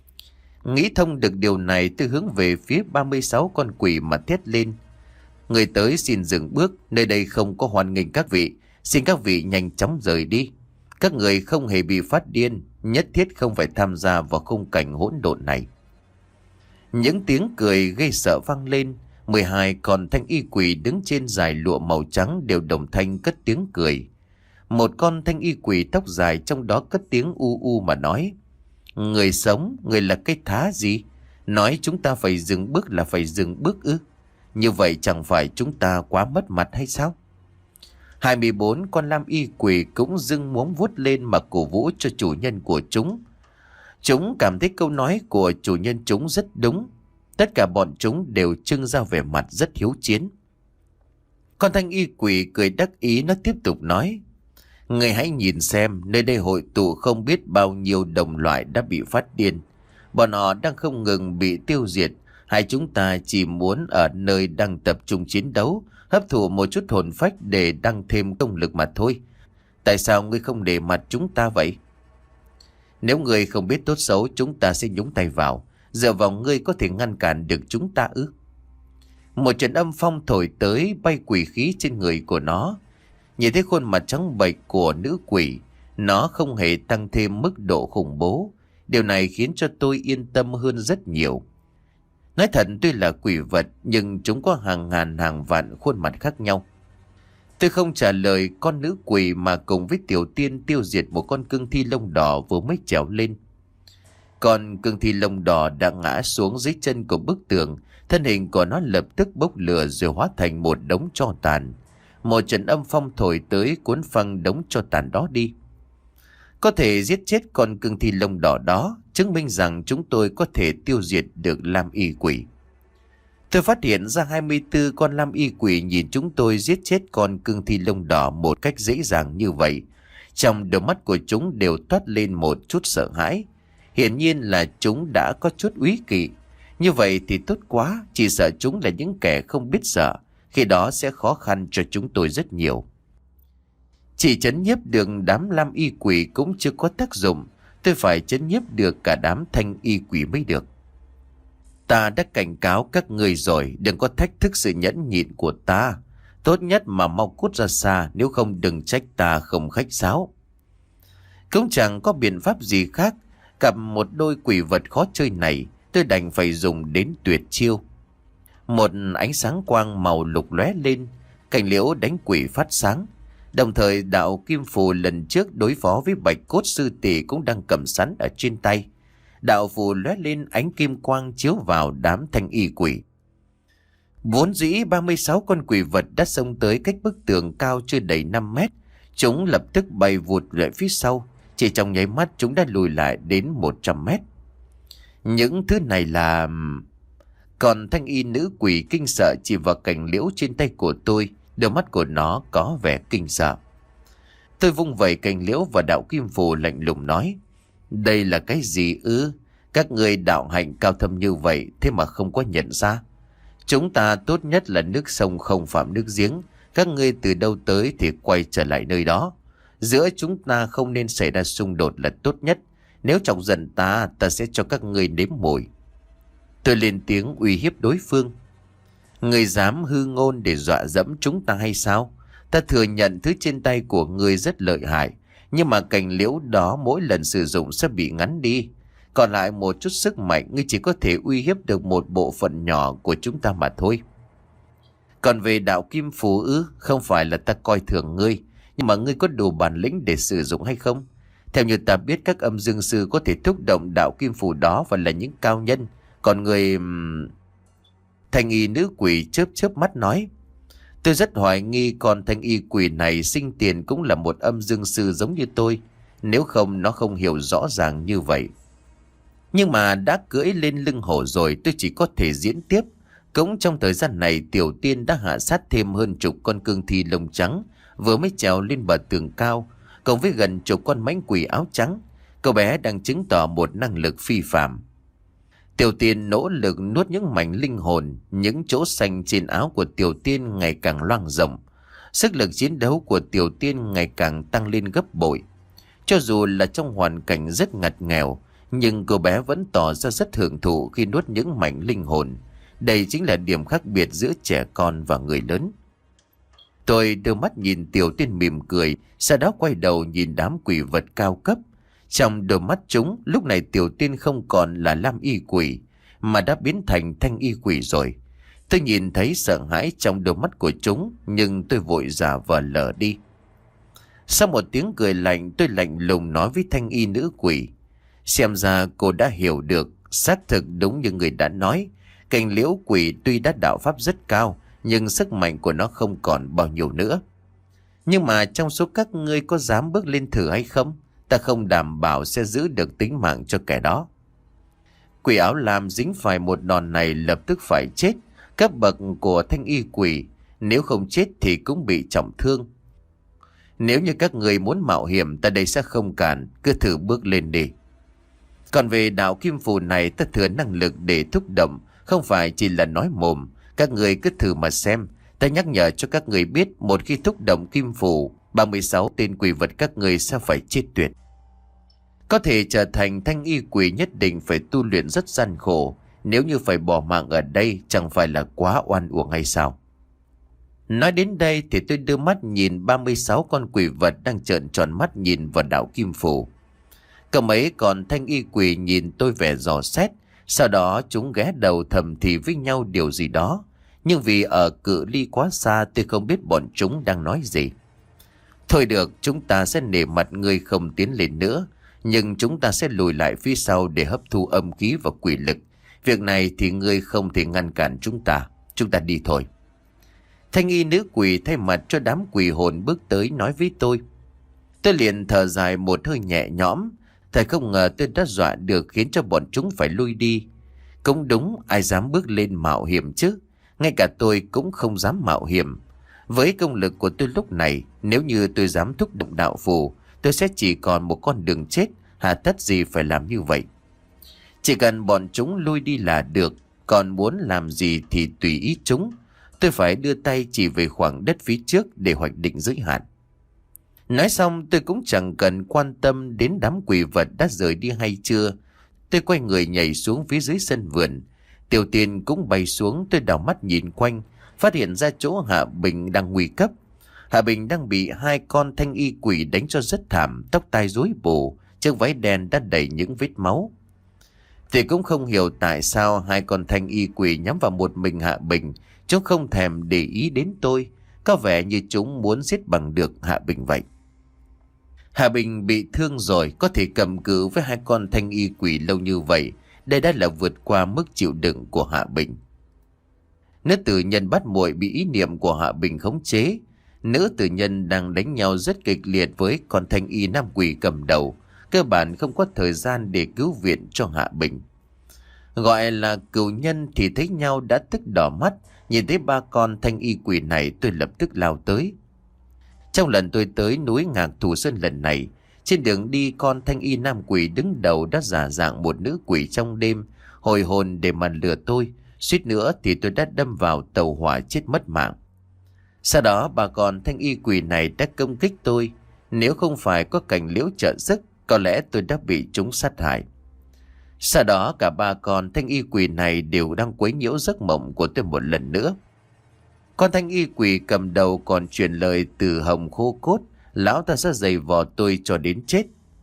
Nghĩ thông được điều này, tôi hướng về phía ba mươi sáu con quỷ mà thét lên. Người tới xin dừng bước, nơi đây không có hoan nghênh các vị. Xin các vị nhanh chóng rời đi. Các người không hề bị phát điên, nhất thiết không phải tham gia vào khung cảnh hỗn độn này. Những tiếng cười gây sợ vang lên. mười hai con thanh y quỷ đứng trên dải lụa màu trắng đều đồng thanh cất tiếng cười. Một con thanh y quỷ tóc dài trong đó cất tiếng u u mà nói: Người sống, người là cái thá gì? Nói chúng ta phải dừng bước là phải dừng bước ư? Như vậy chẳng phải chúng ta quá mất mặt hay sao? hai mươi bốn con lam y quỷ cũng dưng móng vuốt lên mà cổ vũ cho chủ nhân của chúng. Chúng cảm thấy câu nói của chủ nhân chúng rất đúng. Tất cả bọn chúng đều trưng ra vẻ mặt rất hiếu chiến. Con thanh y quỷ cười đắc ý, nó tiếp tục nói: Người hãy nhìn xem, nơi đây hội tụ không biết bao nhiêu đồng loại đã bị phát điên. Bọn họ đang không ngừng bị tiêu diệt. Hai chúng ta chỉ muốn ở nơi đang tập trung chiến đấu, hấp thụ một chút hồn phách để tăng thêm công lực mà thôi. Tại sao ngươi không để mặt chúng ta vậy? Nếu ngươi không biết tốt xấu, chúng ta sẽ nhúng tay vào. Dựa vào ngươi có thể ngăn cản được chúng ta ư? Một trận âm phong thổi tới, bay quỷ khí trên người của nó. Nhìn thấy khuôn mặt trắng bệch của nữ quỷ, nó không hề tăng thêm mức độ khủng bố. Điều này khiến cho tôi yên tâm hơn rất nhiều. Nói thật, tuy là quỷ vật nhưng chúng có hàng ngàn hàng vạn khuôn mặt khác nhau. Tôi không trả lời con nữ quỷ mà cùng với Tiểu Tiên tiêu diệt một con cương thi lông đỏ vừa mới trèo lên. Con cương thi lông đỏ đã ngã xuống dưới chân của bức tường, thân hình của nó lập tức bốc lửa rồi hóa thành một đống tro tàn. Một trận âm phong thổi tới cuốn phăng đống tro tàn đó đi. Có thể giết chết con cương thi lông đỏ đó, chứng minh rằng chúng tôi có thể tiêu diệt được lam y quỷ. Tôi phát hiện ra hai mươi tư con lam y quỷ nhìn chúng tôi giết chết con cương thi lông đỏ một cách dễ dàng như vậy. Trong đôi mắt của chúng đều toát lên một chút sợ hãi. Hiển nhiên là chúng đã có chút úy kỵ. Như vậy thì tốt quá, chỉ sợ chúng là những kẻ không biết sợ. Khi đó sẽ khó khăn cho chúng tôi rất nhiều. Chỉ trấn nhiếp được đám lam y quỷ cũng chưa có tác dụng. Tôi phải trấn nhiếp được cả đám thanh y quỷ mới được. Ta đã cảnh cáo các người rồi, đừng có thách thức sự nhẫn nhịn của ta. Tốt nhất mà mau cút ra xa, nếu không đừng trách ta không khách sáo. Cũng chẳng có biện pháp gì khác. Gặp một đôi quỷ vật khó chơi này, tôi đành phải dùng đến tuyệt chiêu. Một ánh sáng quang màu lục lóe lên, cành liễu đánh quỷ phát sáng. Đồng thời đạo kim phù lần trước đối phó với bạch cốt sư tỷ cũng đang cầm sẵn ở trên tay. Đạo phù lóe lên, ánh kim quang chiếu vào đám thanh y quỷ. Vốn dĩ ba mươi sáu con quỷ vật đã xông tới cách bức tường cao chưa đầy năm mét. Chúng lập tức bay vụt lại phía sau. Chỉ trong nháy mắt chúng đã lùi lại đến một trăm mét. Những thứ này là... Còn thanh y nữ quỷ kinh sợ chỉ vào cành liễu trên tay của tôi. Đôi mắt của nó có vẻ kinh sợ. Tôi vung vẩy cành liễu và đạo kim phù lạnh lùng nói: đây là cái gì ư? Các người đạo hạnh cao thâm như vậy thế mà không có nhận ra. Chúng ta tốt nhất là nước sông không phạm nước giếng. Các ngươi từ đâu tới thì quay trở lại nơi đó. Giữa chúng ta không nên xảy ra xung đột là tốt nhất. Nếu chọc giận ta, ta sẽ cho các ngươi nếm mùi. Tôi lên tiếng uy hiếp đối phương. Người dám hư ngôn để dọa dẫm chúng ta hay sao? Ta thừa nhận thứ trên tay của ngươi rất lợi hại, nhưng mà cành liễu đó mỗi lần sử dụng sẽ bị ngắn đi. Còn lại một chút sức mạnh, ngươi chỉ có thể uy hiếp được một bộ phận nhỏ của chúng ta mà thôi. Còn về đạo kim phù ư, không phải là ta coi thường ngươi, nhưng mà ngươi có đủ bản lĩnh để sử dụng hay không? Theo như ta biết, các âm dương sư có thể thúc động đạo kim phù đó và là những cao nhân. Còn người... Thanh y nữ quỷ chớp chớp mắt nói: tôi rất hoài nghi con thanh y quỷ này sinh tiền cũng là một âm dương sư giống như tôi. Nếu không nó không hiểu rõ ràng như vậy. Nhưng mà đã cưỡi lên lưng hổ rồi, tôi chỉ có thể diễn tiếp. Cũng trong thời gian này, Tiểu Tiên đã hạ sát thêm hơn chục con cương thi lông trắng vừa mới trèo lên bờ tường cao, cộng với gần chục con mãnh quỷ áo trắng. Cậu bé đang chứng tỏ một năng lực phi phàm. Tiểu Tiên nỗ lực nuốt những mảnh linh hồn, những chỗ xanh trên áo của Tiểu Tiên ngày càng loang rộng. Sức lực chiến đấu của Tiểu Tiên ngày càng tăng lên gấp bội. Cho dù là trong hoàn cảnh rất ngặt nghèo, nhưng cô bé vẫn tỏ ra rất hưởng thụ khi nuốt những mảnh linh hồn. Đây chính là điểm khác biệt giữa trẻ con và người lớn. Tôi đưa mắt nhìn Tiểu Tiên mỉm cười, sau đó quay đầu nhìn đám quỷ vật cao cấp. Trong đôi mắt chúng, lúc này Tiểu Tiên không còn là lam y quỷ, mà đã biến thành thanh y quỷ rồi. Tôi nhìn thấy sợ hãi trong đôi mắt của chúng, nhưng tôi vội giả vờ lờ đi. Sau một tiếng cười lạnh, tôi lạnh lùng nói với thanh y nữ quỷ: xem ra cô đã hiểu được, xác thực đúng như người đã nói. Cành liễu quỷ tuy đã đạo pháp rất cao, nhưng sức mạnh của nó không còn bao nhiêu nữa. Nhưng mà trong số các ngươi có dám bước lên thử hay không? Ta không đảm bảo sẽ giữ được tính mạng cho kẻ đó. Quỷ áo lam dính phải một đòn này lập tức phải chết. Cấp bậc của thanh y quỷ, nếu không chết thì cũng bị trọng thương. Nếu như các người muốn mạo hiểm, ta đây sẽ không cản, cứ thử bước lên đi. Còn về đạo kim phù này, ta thừa năng lực để thúc động, không phải chỉ là nói mồm. Các người cứ thử mà xem. Ta nhắc nhở cho các người biết, một khi thúc động kim phù, ba mươi sáu tên quỷ vật các người sẽ phải chết tuyệt. Có thể trở thành thanh y quỷ nhất định phải tu luyện rất gian khổ. Nếu như phải bỏ mạng ở đây, chẳng phải là quá oan uổng hay sao? Nói đến đây thì tôi đưa mắt nhìn ba mươi sáu con quỷ vật đang trợn tròn mắt nhìn vào đạo kim phù. Cậu mấy còn thanh y quỷ nhìn tôi vẻ dò xét. Sau đó chúng ghé đầu thầm thì với nhau điều gì đó. Nhưng vì ở cự ly quá xa, tôi không biết bọn chúng đang nói gì. Thôi được, chúng ta sẽ nể mặt ngươi không tiến lên nữa. Nhưng chúng ta sẽ lùi lại phía sau để hấp thu âm khí và quỷ lực. Việc này thì ngươi không thể ngăn cản chúng ta. Chúng ta đi thôi. Thanh y nữ quỷ thay mặt cho đám quỷ hồn bước tới nói với tôi. Tôi liền thở dài một hơi nhẹ nhõm. Thật không ngờ tôi đã dọa được khiến cho bọn chúng phải lui đi. Cũng đúng, ai dám bước lên mạo hiểm chứ. Ngay cả tôi cũng không dám mạo hiểm. Với công lực của tôi lúc này, nếu như tôi dám thúc động đạo phù, tôi sẽ chỉ còn một con đường chết, hà tất gì phải làm như vậy. Chỉ cần bọn chúng lui đi là được, còn muốn làm gì thì tùy ý chúng. Tôi phải đưa tay chỉ về khoảng đất phía trước để hoạch định giới hạn. Nói xong tôi cũng chẳng cần quan tâm đến đám quỷ vật đã rời đi hay chưa. Tôi quay người nhảy xuống phía dưới sân vườn. Tiểu Tiên cũng bay xuống. Tôi đảo mắt nhìn quanh, phát hiện ra chỗ Hạ Bình đang nguy cấp. Hạ Bình đang bị hai con thanh y quỷ đánh cho rất thảm, tóc tai rối bù, chiếc váy đen đã đầy những vết máu. Thì cũng không hiểu tại sao hai con thanh y quỷ nhắm vào một mình Hạ Bình. Chúng không thèm để ý đến tôi, có vẻ như chúng muốn giết bằng được Hạ Bình vậy. Hạ Bình bị thương rồi, có thể cầm cự với hai con thanh y quỷ lâu như vậy. Đây đã là vượt qua mức chịu đựng của Hạ Bình. Nữ tử nhân bắt muội bị ý niệm của Hạ Bình khống chế. Nữ tử nhân đang đánh nhau rất kịch liệt với con thanh y nam quỷ cầm đầu. Cơ bản không có thời gian để cứu viện cho Hạ Bình. Gọi là cừu nhân thì thấy nhau đã tức đỏ mắt. Nhìn thấy ba con thanh y quỷ này, tôi lập tức lao tới. Trong lần tôi tới núi Ngạc Thủ Sơn lần này, trên đường đi con thanh y nam quỷ đứng đầu đã giả dạng một nữ quỷ trong đêm, hồi hồn để mà lừa tôi. Suýt nữa thì tôi đã đâm vào tàu hỏa chết mất mạng. Sau đó bà con thanh y quỷ này đã công kích tôi. Nếu không phải có cảnh liễu trợ sức, có lẽ tôi đã bị chúng sát hại. Sau đó cả ba con thanh y quỷ này đều đang quấy nhiễu giấc mộng của tôi một lần nữa. Con thanh y quỷ cầm đầu còn truyền lời từ hồng khô cốt, lão ta sẽ giày vò tôi cho đến chết.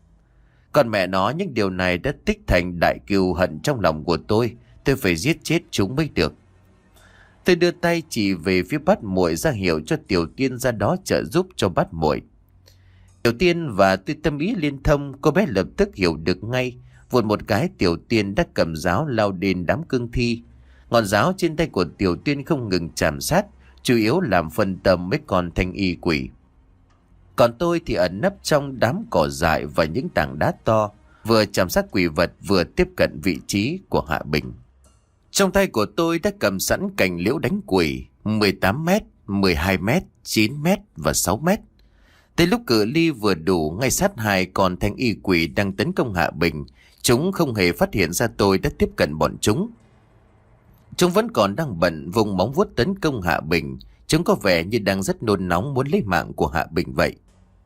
Còn mẹ nó, những điều này đã tích thành đại cừu hận trong lòng của tôi. Tôi phải giết chết chúng mới được. Tôi đưa tay chỉ về phía bát muội ra hiệu cho Tiểu Tiên ra đó trợ giúp cho bát muội. Tiểu Tiên và tôi tâm ý liên thông, cô bé lập tức hiểu được ngay. Vụt một cái, Tiểu Tiên đã cầm giáo lao đến đám cương thi. Ngọn giáo trên tay của Tiểu Tiên không ngừng chạm sát, chủ yếu làm phân tâm mấy con thanh y quỷ. Còn tôi thì ẩn nấp trong đám cỏ dại và những tảng đá to, vừa chạm sát quỷ vật vừa tiếp cận vị trí của Hạ Bình. Trong tay của tôi đã cầm sẵn cành liễu đánh quỷ mười tám mét, mười hai mét, chín mét và sáu mét. Tới lúc cự ly vừa đủ, ngay sát hai con thanh y quỷ đang tấn công Hạ Bình, chúng không hề phát hiện ra tôi đã tiếp cận bọn chúng. Chúng vẫn còn đang bận vùng móng vuốt tấn công Hạ Bình. Chúng có vẻ như đang rất nôn nóng muốn lấy mạng của Hạ Bình vậy.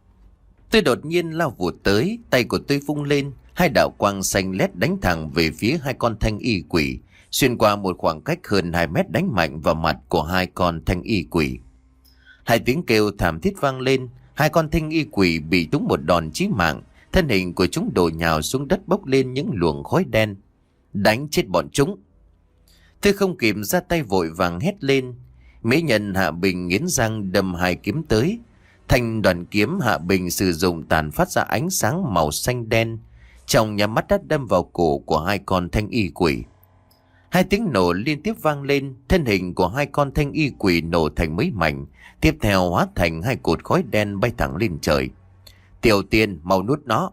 Tôi đột nhiên lao vụt tới, tay của tôi vung lên, hai đạo quang xanh lét đánh thẳng về phía hai con thanh y quỷ, xuyên qua một khoảng cách hơn hai mét đánh mạnh vào mặt của hai con thanh y quỷ. Hai tiếng kêu thảm thiết vang lên, hai con thanh y quỷ bị trúng một đòn chí mạng, thân hình của chúng đổ nhào xuống đất bốc lên những luồng khói đen. Đánh chết bọn chúng! Tôi không kịp ra tay vội vàng hét lên. Mỹ nhân Hạ Bình nghiến răng đâm hai kiếm tới. Thanh đoàn kiếm Hạ Bình sử dụng tàn phát ra ánh sáng màu xanh đen, trong nhà mắt đã đâm vào cổ của hai con thanh y quỷ. Hai tiếng nổ liên tiếp vang lên, thân hình của hai con thanh y quỷ nổ thành mấy mảnh, tiếp theo hóa thành hai cột khói đen bay thẳng lên trời. Tiểu Tiên, mau nuốt nó!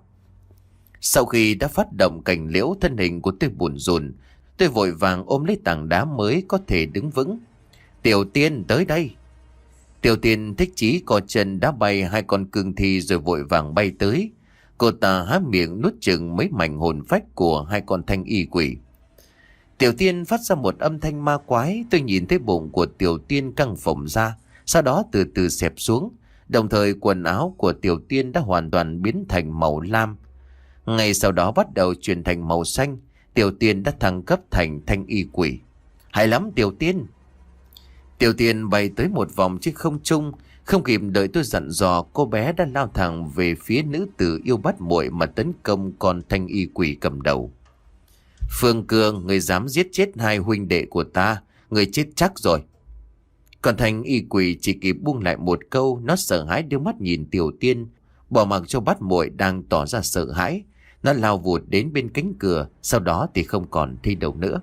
Sau khi đã phát động cành liễu, thân hình của tôi bủn rùn. Tôi vội vàng ôm lấy tảng đá mới có thể đứng vững. Tiểu Tiên, tới đây! Tiểu Tiên thích chí co chân đá bay hai con cương thi rồi vội vàng bay tới. Cô ta há miệng nuốt chừng mấy mảnh hồn phách của hai con thanh y quỷ. Tiểu Tiên phát ra một âm thanh ma quái. Tôi nhìn thấy bụng của Tiểu Tiên căng phồng ra, sau đó từ từ xẹp xuống. Đồng thời quần áo của Tiểu Tiên đã hoàn toàn biến thành màu lam. Ngay sau đó bắt đầu chuyển thành màu xanh. Tiểu Tiên đã thăng cấp thành thanh y quỷ. Hay lắm Tiểu Tiên. Tiểu Tiên bay tới một vòng trên không trung. Không kịp đợi tôi dặn dò, cô bé đã lao thẳng về phía nữ tử yêu bắt muội mà tấn công con thanh y quỷ cầm đầu. Phương Cương, người dám giết chết hai huynh đệ của ta, người chết chắc rồi. Còn thanh y quỷ chỉ kịp buông lại một câu. Nó sợ hãi đưa mắt nhìn Tiểu Tiên, bỏ mặc cho bắt muội đang tỏ ra sợ hãi. Nó lao vụt đến bên cánh cửa, sau đó thì không còn thi đâu nữa.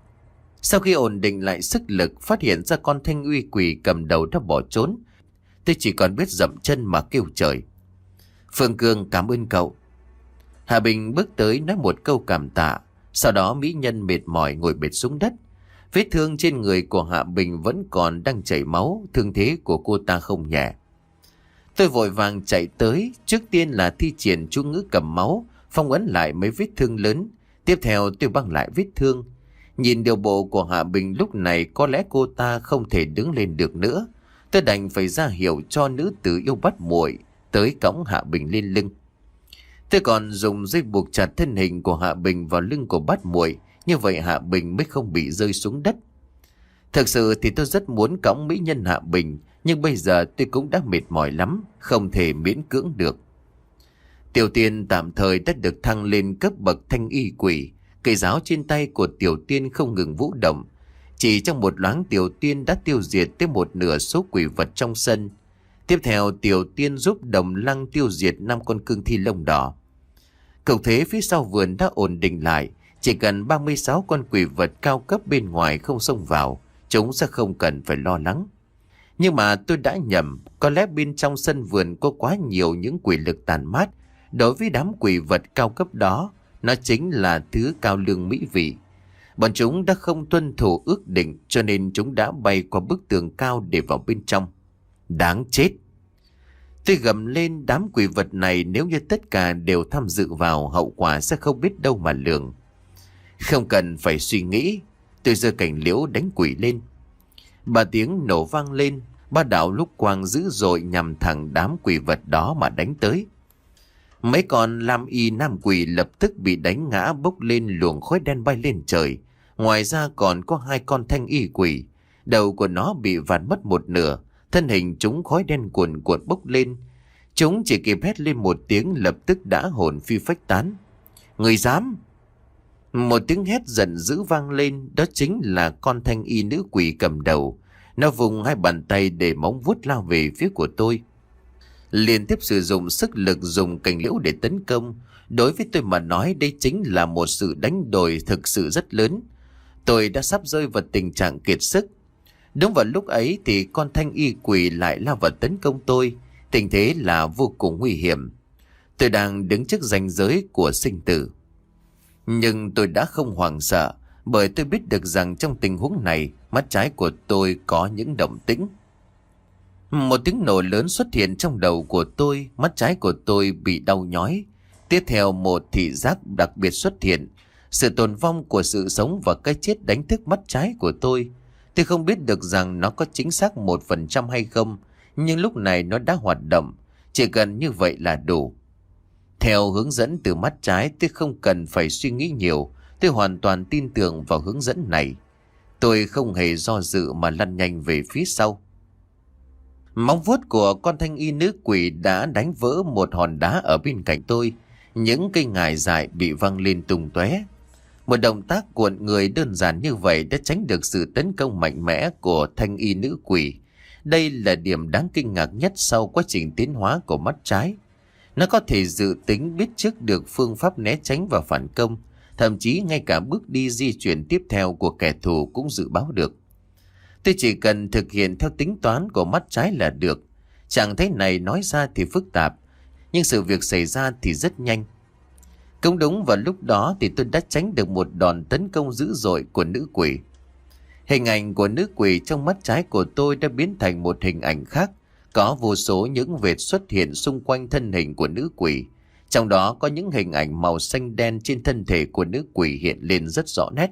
Sau khi ổn định lại sức lực, phát hiện ra con thanh uy quỷ cầm đầu đã bỏ trốn, tôi chỉ còn biết dậm chân mà kêu trời. Phương Cương, cảm ơn cậu. Hạ Bình bước tới nói một câu cảm tạ. Sau đó mỹ nhân mệt mỏi ngồi bệt xuống đất. Vết thương trên người của Hạ Bình vẫn còn đang chảy máu. Thương thế của cô ta không nhẹ. Tôi vội vàng chạy tới. Trước tiên là thi triển chú ngữ cầm máu, phong ấn lại mấy vết thương lớn. Tiếp theo tôi băng lại vết thương. Nhìn điều bộ của Hạ Bình lúc này, có lẽ cô ta không thể đứng lên được nữa. Tôi đành phải ra hiệu cho nữ tử yêu bắt muội tới cõng Hạ Bình lên lưng. Tôi còn dùng dây buộc chặt thân hình của Hạ Bình vào lưng của bắt muội, như vậy Hạ Bình mới không bị rơi xuống đất. Thực sự thì tôi rất muốn cõng mỹ nhân Hạ Bình, nhưng bây giờ tôi cũng đã mệt mỏi lắm, không thể miễn cưỡng được. Tiểu Tiên tạm thời đã được thăng lên cấp bậc thanh y quỷ. Cây giáo trên tay của Tiểu Tiên không ngừng vũ động. Chỉ trong một loáng, Tiểu Tiên đã tiêu diệt tới một nửa số quỷ vật trong sân. Tiếp theo, Tiểu Tiên giúp Đồng Lăng tiêu diệt năm con cương thi lông đỏ. Cục thế phía sau vườn đã ổn định lại. Chỉ cần ba mươi sáu con quỷ vật cao cấp bên ngoài không xông vào, chúng sẽ không cần phải lo lắng. Nhưng mà tôi đã nhầm. Có lẽ bên trong sân vườn có quá nhiều những quỷ lực tàn mát. Đối với đám quỷ vật cao cấp đó, nó chính là thứ cao lương mỹ vị. Bọn chúng đã không tuân thủ ước định, cho nên chúng đã bay qua bức tường cao để vào bên trong. Đáng chết! Tôi gầm lên, đám quỷ vật này nếu như tất cả đều tham dự vào, hậu quả sẽ không biết đâu mà lường. Không cần phải suy nghĩ, tôi giơ cành liễu đánh quỷ lên. Ba tiếng nổ vang lên, ba đạo lúc quang dữ dội nhằm thẳng đám quỷ vật đó mà đánh tới. Mấy con lam y nam quỷ lập tức bị đánh ngã, bốc lên luồng khói đen bay lên trời. Ngoài ra còn có hai con thanh y quỷ, đầu của nó bị vạt mất một nửa, thân hình chúng khói đen cuồn cuộn bốc lên. Chúng chỉ kịp hét lên một tiếng, lập tức đã hồn phi phách tán. Người dám! Một tiếng hét giận dữ vang lên, đó chính là con thanh y nữ quỷ cầm đầu. Nó vùng hai bàn tay để móng vuốt lao về phía của tôi. Liên tiếp sử dụng sức lực, dùng cành liễu để tấn công. Đối với tôi mà nói, đây chính là một sự đánh đổi thực sự rất lớn. Tôi đã sắp rơi vào tình trạng kiệt sức. Đúng vào lúc ấy thì con thanh y quỷ lại lao vào tấn công tôi. Tình thế là vô cùng nguy hiểm. Tôi đang đứng trước ranh giới của sinh tử. Nhưng tôi đã không hoảng sợ, bởi tôi biết được rằng trong tình huống này, mắt trái của tôi có những động tĩnh. Một tiếng nổ lớn xuất hiện trong đầu của tôi, mắt trái của tôi bị đau nhói. Tiếp theo một thị giác đặc biệt xuất hiện. Sự tồn vong của sự sống và cái chết đánh thức mắt trái của tôi. Tôi không biết được rằng nó có chính xác một phần trăm hay không, nhưng lúc này nó đã hoạt động. Chỉ cần như vậy là đủ. Theo hướng dẫn từ mắt trái, tôi không cần phải suy nghĩ nhiều. Tôi hoàn toàn tin tưởng vào hướng dẫn này. Tôi không hề do dự mà lăn nhanh về phía sau. Móng vuốt của con thanh y nữ quỷ đã đánh vỡ một hòn đá ở bên cạnh tôi. Những cây ngải dại bị văng lên tung tóe. Một động tác cuộn người đơn giản như vậy đã tránh được sự tấn công mạnh mẽ của thanh y nữ quỷ. Đây là điểm đáng kinh ngạc nhất sau quá trình tiến hóa của mắt trái. Nó có thể dự tính, biết trước được phương pháp né tránh và phản công. Thậm chí ngay cả bước đi di chuyển tiếp theo của kẻ thù cũng dự báo được. Tôi chỉ cần thực hiện theo tính toán của mắt trái là được. Trạng thái này nói ra thì phức tạp, nhưng sự việc xảy ra thì rất nhanh. Cũng đúng vào lúc đó thì tôi đã tránh được một đòn tấn công dữ dội của nữ quỷ. Hình ảnh của nữ quỷ trong mắt trái của tôi đã biến thành một hình ảnh khác. Có vô số những vệt xuất hiện xung quanh thân hình của nữ quỷ. Trong đó có những hình ảnh màu xanh đen trên thân thể của nữ quỷ hiện lên rất rõ nét.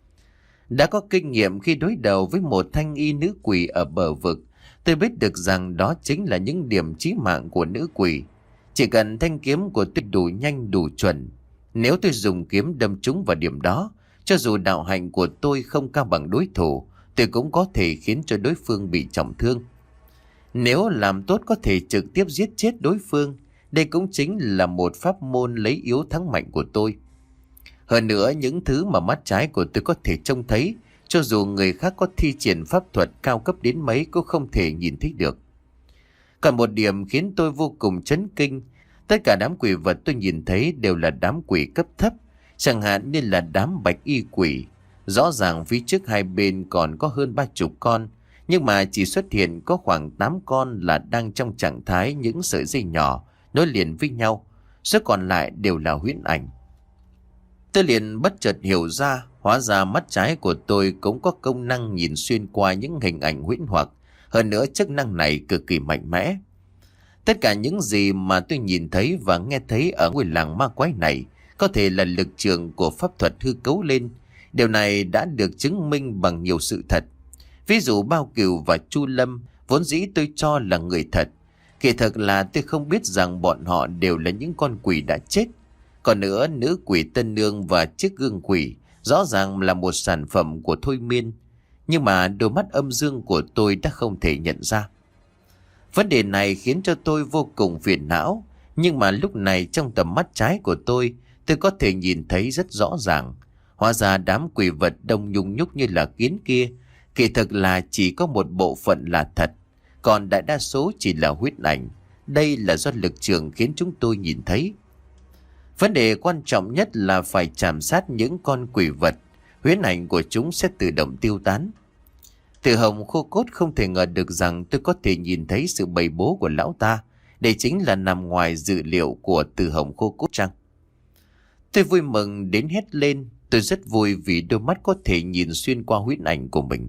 Đã có kinh nghiệm khi đối đầu với một thanh y nữ quỷ ở bờ vực, tôi biết được rằng đó chính là những điểm chí mạng của nữ quỷ. Chỉ cần thanh kiếm của tôi đủ nhanh đủ chuẩn, nếu tôi dùng kiếm đâm trúng vào điểm đó, cho dù đạo hạnh của tôi không cao bằng đối thủ, tôi cũng có thể khiến cho đối phương bị trọng thương. Nếu làm tốt có thể trực tiếp giết chết đối phương. Đây cũng chính là một pháp môn lấy yếu thắng mạnh của tôi. Hơn nữa, những thứ mà mắt trái của tôi có thể trông thấy, cho dù người khác có thi triển pháp thuật cao cấp đến mấy cũng không thể nhìn thấy được. Còn một điểm khiến tôi vô cùng chấn kinh, tất cả đám quỷ vật tôi nhìn thấy đều là đám quỷ cấp thấp, chẳng hạn như là đám bạch y quỷ. Rõ ràng phía trước hai bên còn có hơn ba chục con, nhưng mà chỉ xuất hiện có khoảng tám con là đang trong trạng thái những sợi dây nhỏ nối liền với nhau, số còn lại đều là huyễn ảnh. Tôi liền bất chợt hiểu ra, hóa ra mắt trái của tôi cũng có công năng nhìn xuyên qua những hình ảnh huyễn hoặc, hơn nữa chức năng này cực kỳ mạnh mẽ. Tất cả những gì mà tôi nhìn thấy và nghe thấy ở ngôi làng ma quái này có thể là lực trường của pháp thuật hư cấu lên. Điều này đã được chứng minh bằng nhiều sự thật. Ví dụ Bao Cừu và Chu Lâm vốn dĩ tôi cho là người thật, kỳ thực là tôi không biết rằng bọn họ đều là những con quỷ đã chết. Còn nữa, nữ quỷ Tân Nương và chiếc gương quỷ rõ ràng là một sản phẩm của thôi miên, nhưng mà đôi mắt âm dương của tôi đã không thể nhận ra. Vấn đề này khiến cho tôi vô cùng phiền não, nhưng mà lúc này trong tầm mắt trái của tôi, tôi có thể nhìn thấy rất rõ ràng. Hóa ra đám quỷ vật đông nhung nhúc như là kiến kia, kỳ thực là chỉ có một bộ phận là thật, còn đại đa số chỉ là huyết ảnh. Đây là do lực trường khiến chúng tôi nhìn thấy. Vấn đề quan trọng nhất là phải chạm sát những con quỷ vật, huyễn ảnh của chúng sẽ tự động tiêu tán. Từ Hồng khô cốt không thể ngờ được rằng tôi có thể nhìn thấy sự bày bố của lão ta. Đây chính là nằm ngoài dự liệu của Từ Hồng khô cốt chăng? Tôi vui mừng đến hét lên. Tôi rất vui vì đôi mắt có thể nhìn xuyên qua huyễn ảnh của mình.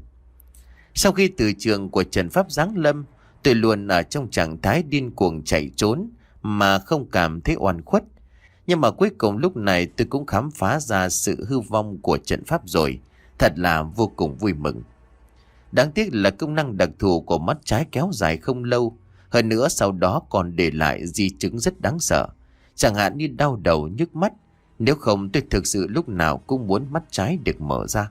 Sau khi từ trường của Trần Pháp giáng lâm, tôi luôn ở trong trạng thái điên cuồng chạy trốn mà không cảm thấy oan khuất. Nhưng mà cuối cùng lúc này tôi cũng khám phá ra sự hư vong của trận pháp rồi. Thật là vô cùng vui mừng. Đáng tiếc là công năng đặc thù của mắt trái kéo dài không lâu. Hơn nữa sau đó còn để lại di chứng rất đáng sợ. Chẳng hạn như đau đầu, nhức mắt. Nếu không tôi thực sự lúc nào cũng muốn mắt trái được mở ra.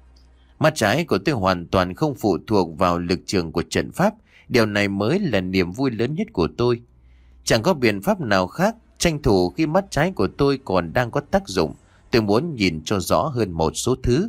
Mắt trái của tôi hoàn toàn không phụ thuộc vào lực trường của trận pháp. Điều này mới là niềm vui lớn nhất của tôi. Chẳng có biện pháp nào khác. Tranh thủ khi mắt trái của tôi còn đang có tác dụng, tôi muốn nhìn cho rõ hơn một số thứ.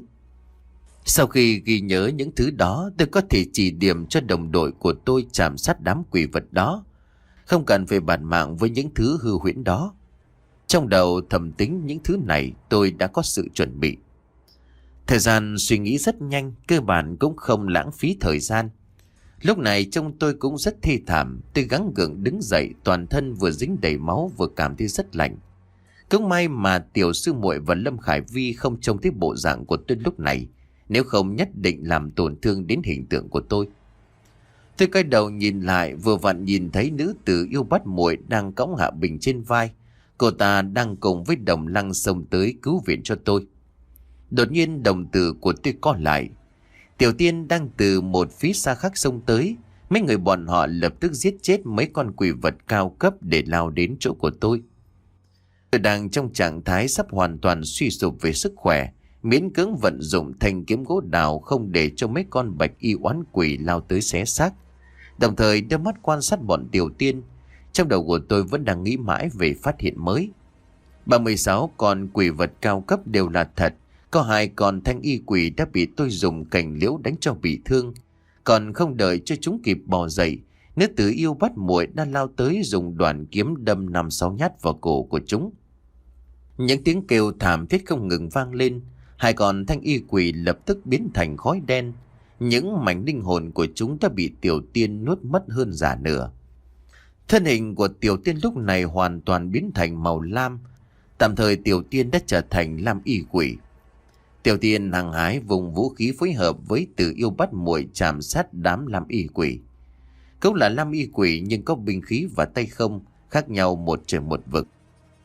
Sau khi ghi nhớ những thứ đó, tôi có thể chỉ điểm cho đồng đội của tôi chạm sát đám quỷ vật đó. Không cần phải bàn mạng với những thứ hư huyễn đó. Trong đầu thầm tính những thứ này, tôi đã có sự chuẩn bị. Thời gian suy nghĩ rất nhanh, cơ bản cũng không lãng phí thời gian. Lúc này trông tôi cũng rất thê thảm. Tôi gắng gượng đứng dậy, toàn thân vừa dính đầy máu vừa cảm thấy rất lạnh. Cũng may mà tiểu sư muội và Lâm Khải Vi không trông thấy bộ dạng của tôi lúc này, nếu không nhất định làm tổn thương đến hình tượng của tôi. Tôi quay đầu nhìn lại, vừa vặn nhìn thấy nữ tử yêu bắt muội đang cõng Hạ Bình trên vai. Cô ta đang cùng với Đồng Lăng xông tới cứu viện cho tôi. Đột nhiên đồng tử của tôi co lại. Tiểu Tiên đang từ một phía xa khác xông tới. Mấy người bọn họ lập tức giết chết mấy con quỷ vật cao cấp để lao đến chỗ của tôi. Tôi đang trong trạng thái sắp hoàn toàn suy sụp về sức khỏe, miễn cưỡng vận dụng thanh kiếm gỗ đào không để cho mấy con bạch y oán quỷ lao tới xé xác. Đồng thời đưa mắt quan sát bọn Tiểu Tiên. Trong đầu của tôi vẫn đang nghĩ mãi về phát hiện mới. ba mươi sáu con quỷ vật cao cấp đều là thật. Có hai con thanh y quỷ đã bị tôi dùng cành liễu đánh cho bị thương. Còn không đợi cho chúng kịp bò dậy, nữ tử yêu bắt muội đã lao tới dùng đoàn kiếm đâm năm sáu nhát vào cổ của chúng. Những tiếng kêu thảm thiết không ngừng vang lên. Hai con thanh y quỷ lập tức biến thành khói đen. Những mảnh linh hồn của chúng đã bị Tiểu Tiên nuốt mất hơn giả nửa. Thân hình của Tiểu Tiên lúc này hoàn toàn biến thành màu lam. Tạm thời Tiểu Tiên đã trở thành lam y quỷ. Tiểu Tiên hăng hái vùng vũ khí phối hợp với Từ Yêu bắt muội chạm sát đám lam y quỷ. Cũng là lam y quỷ nhưng có binh khí và tay không, khác nhau một trời một vực.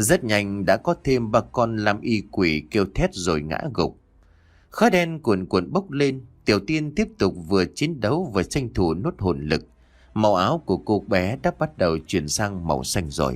Rất nhanh đã có thêm ba con lam y quỷ kêu thét rồi ngã gục. Khói đen cuồn cuộn bốc lên. Tiểu Tiên tiếp tục vừa chiến đấu vừa tranh thủ nốt hồn lực. Màu áo của cô bé đã bắt đầu chuyển sang màu xanh rồi.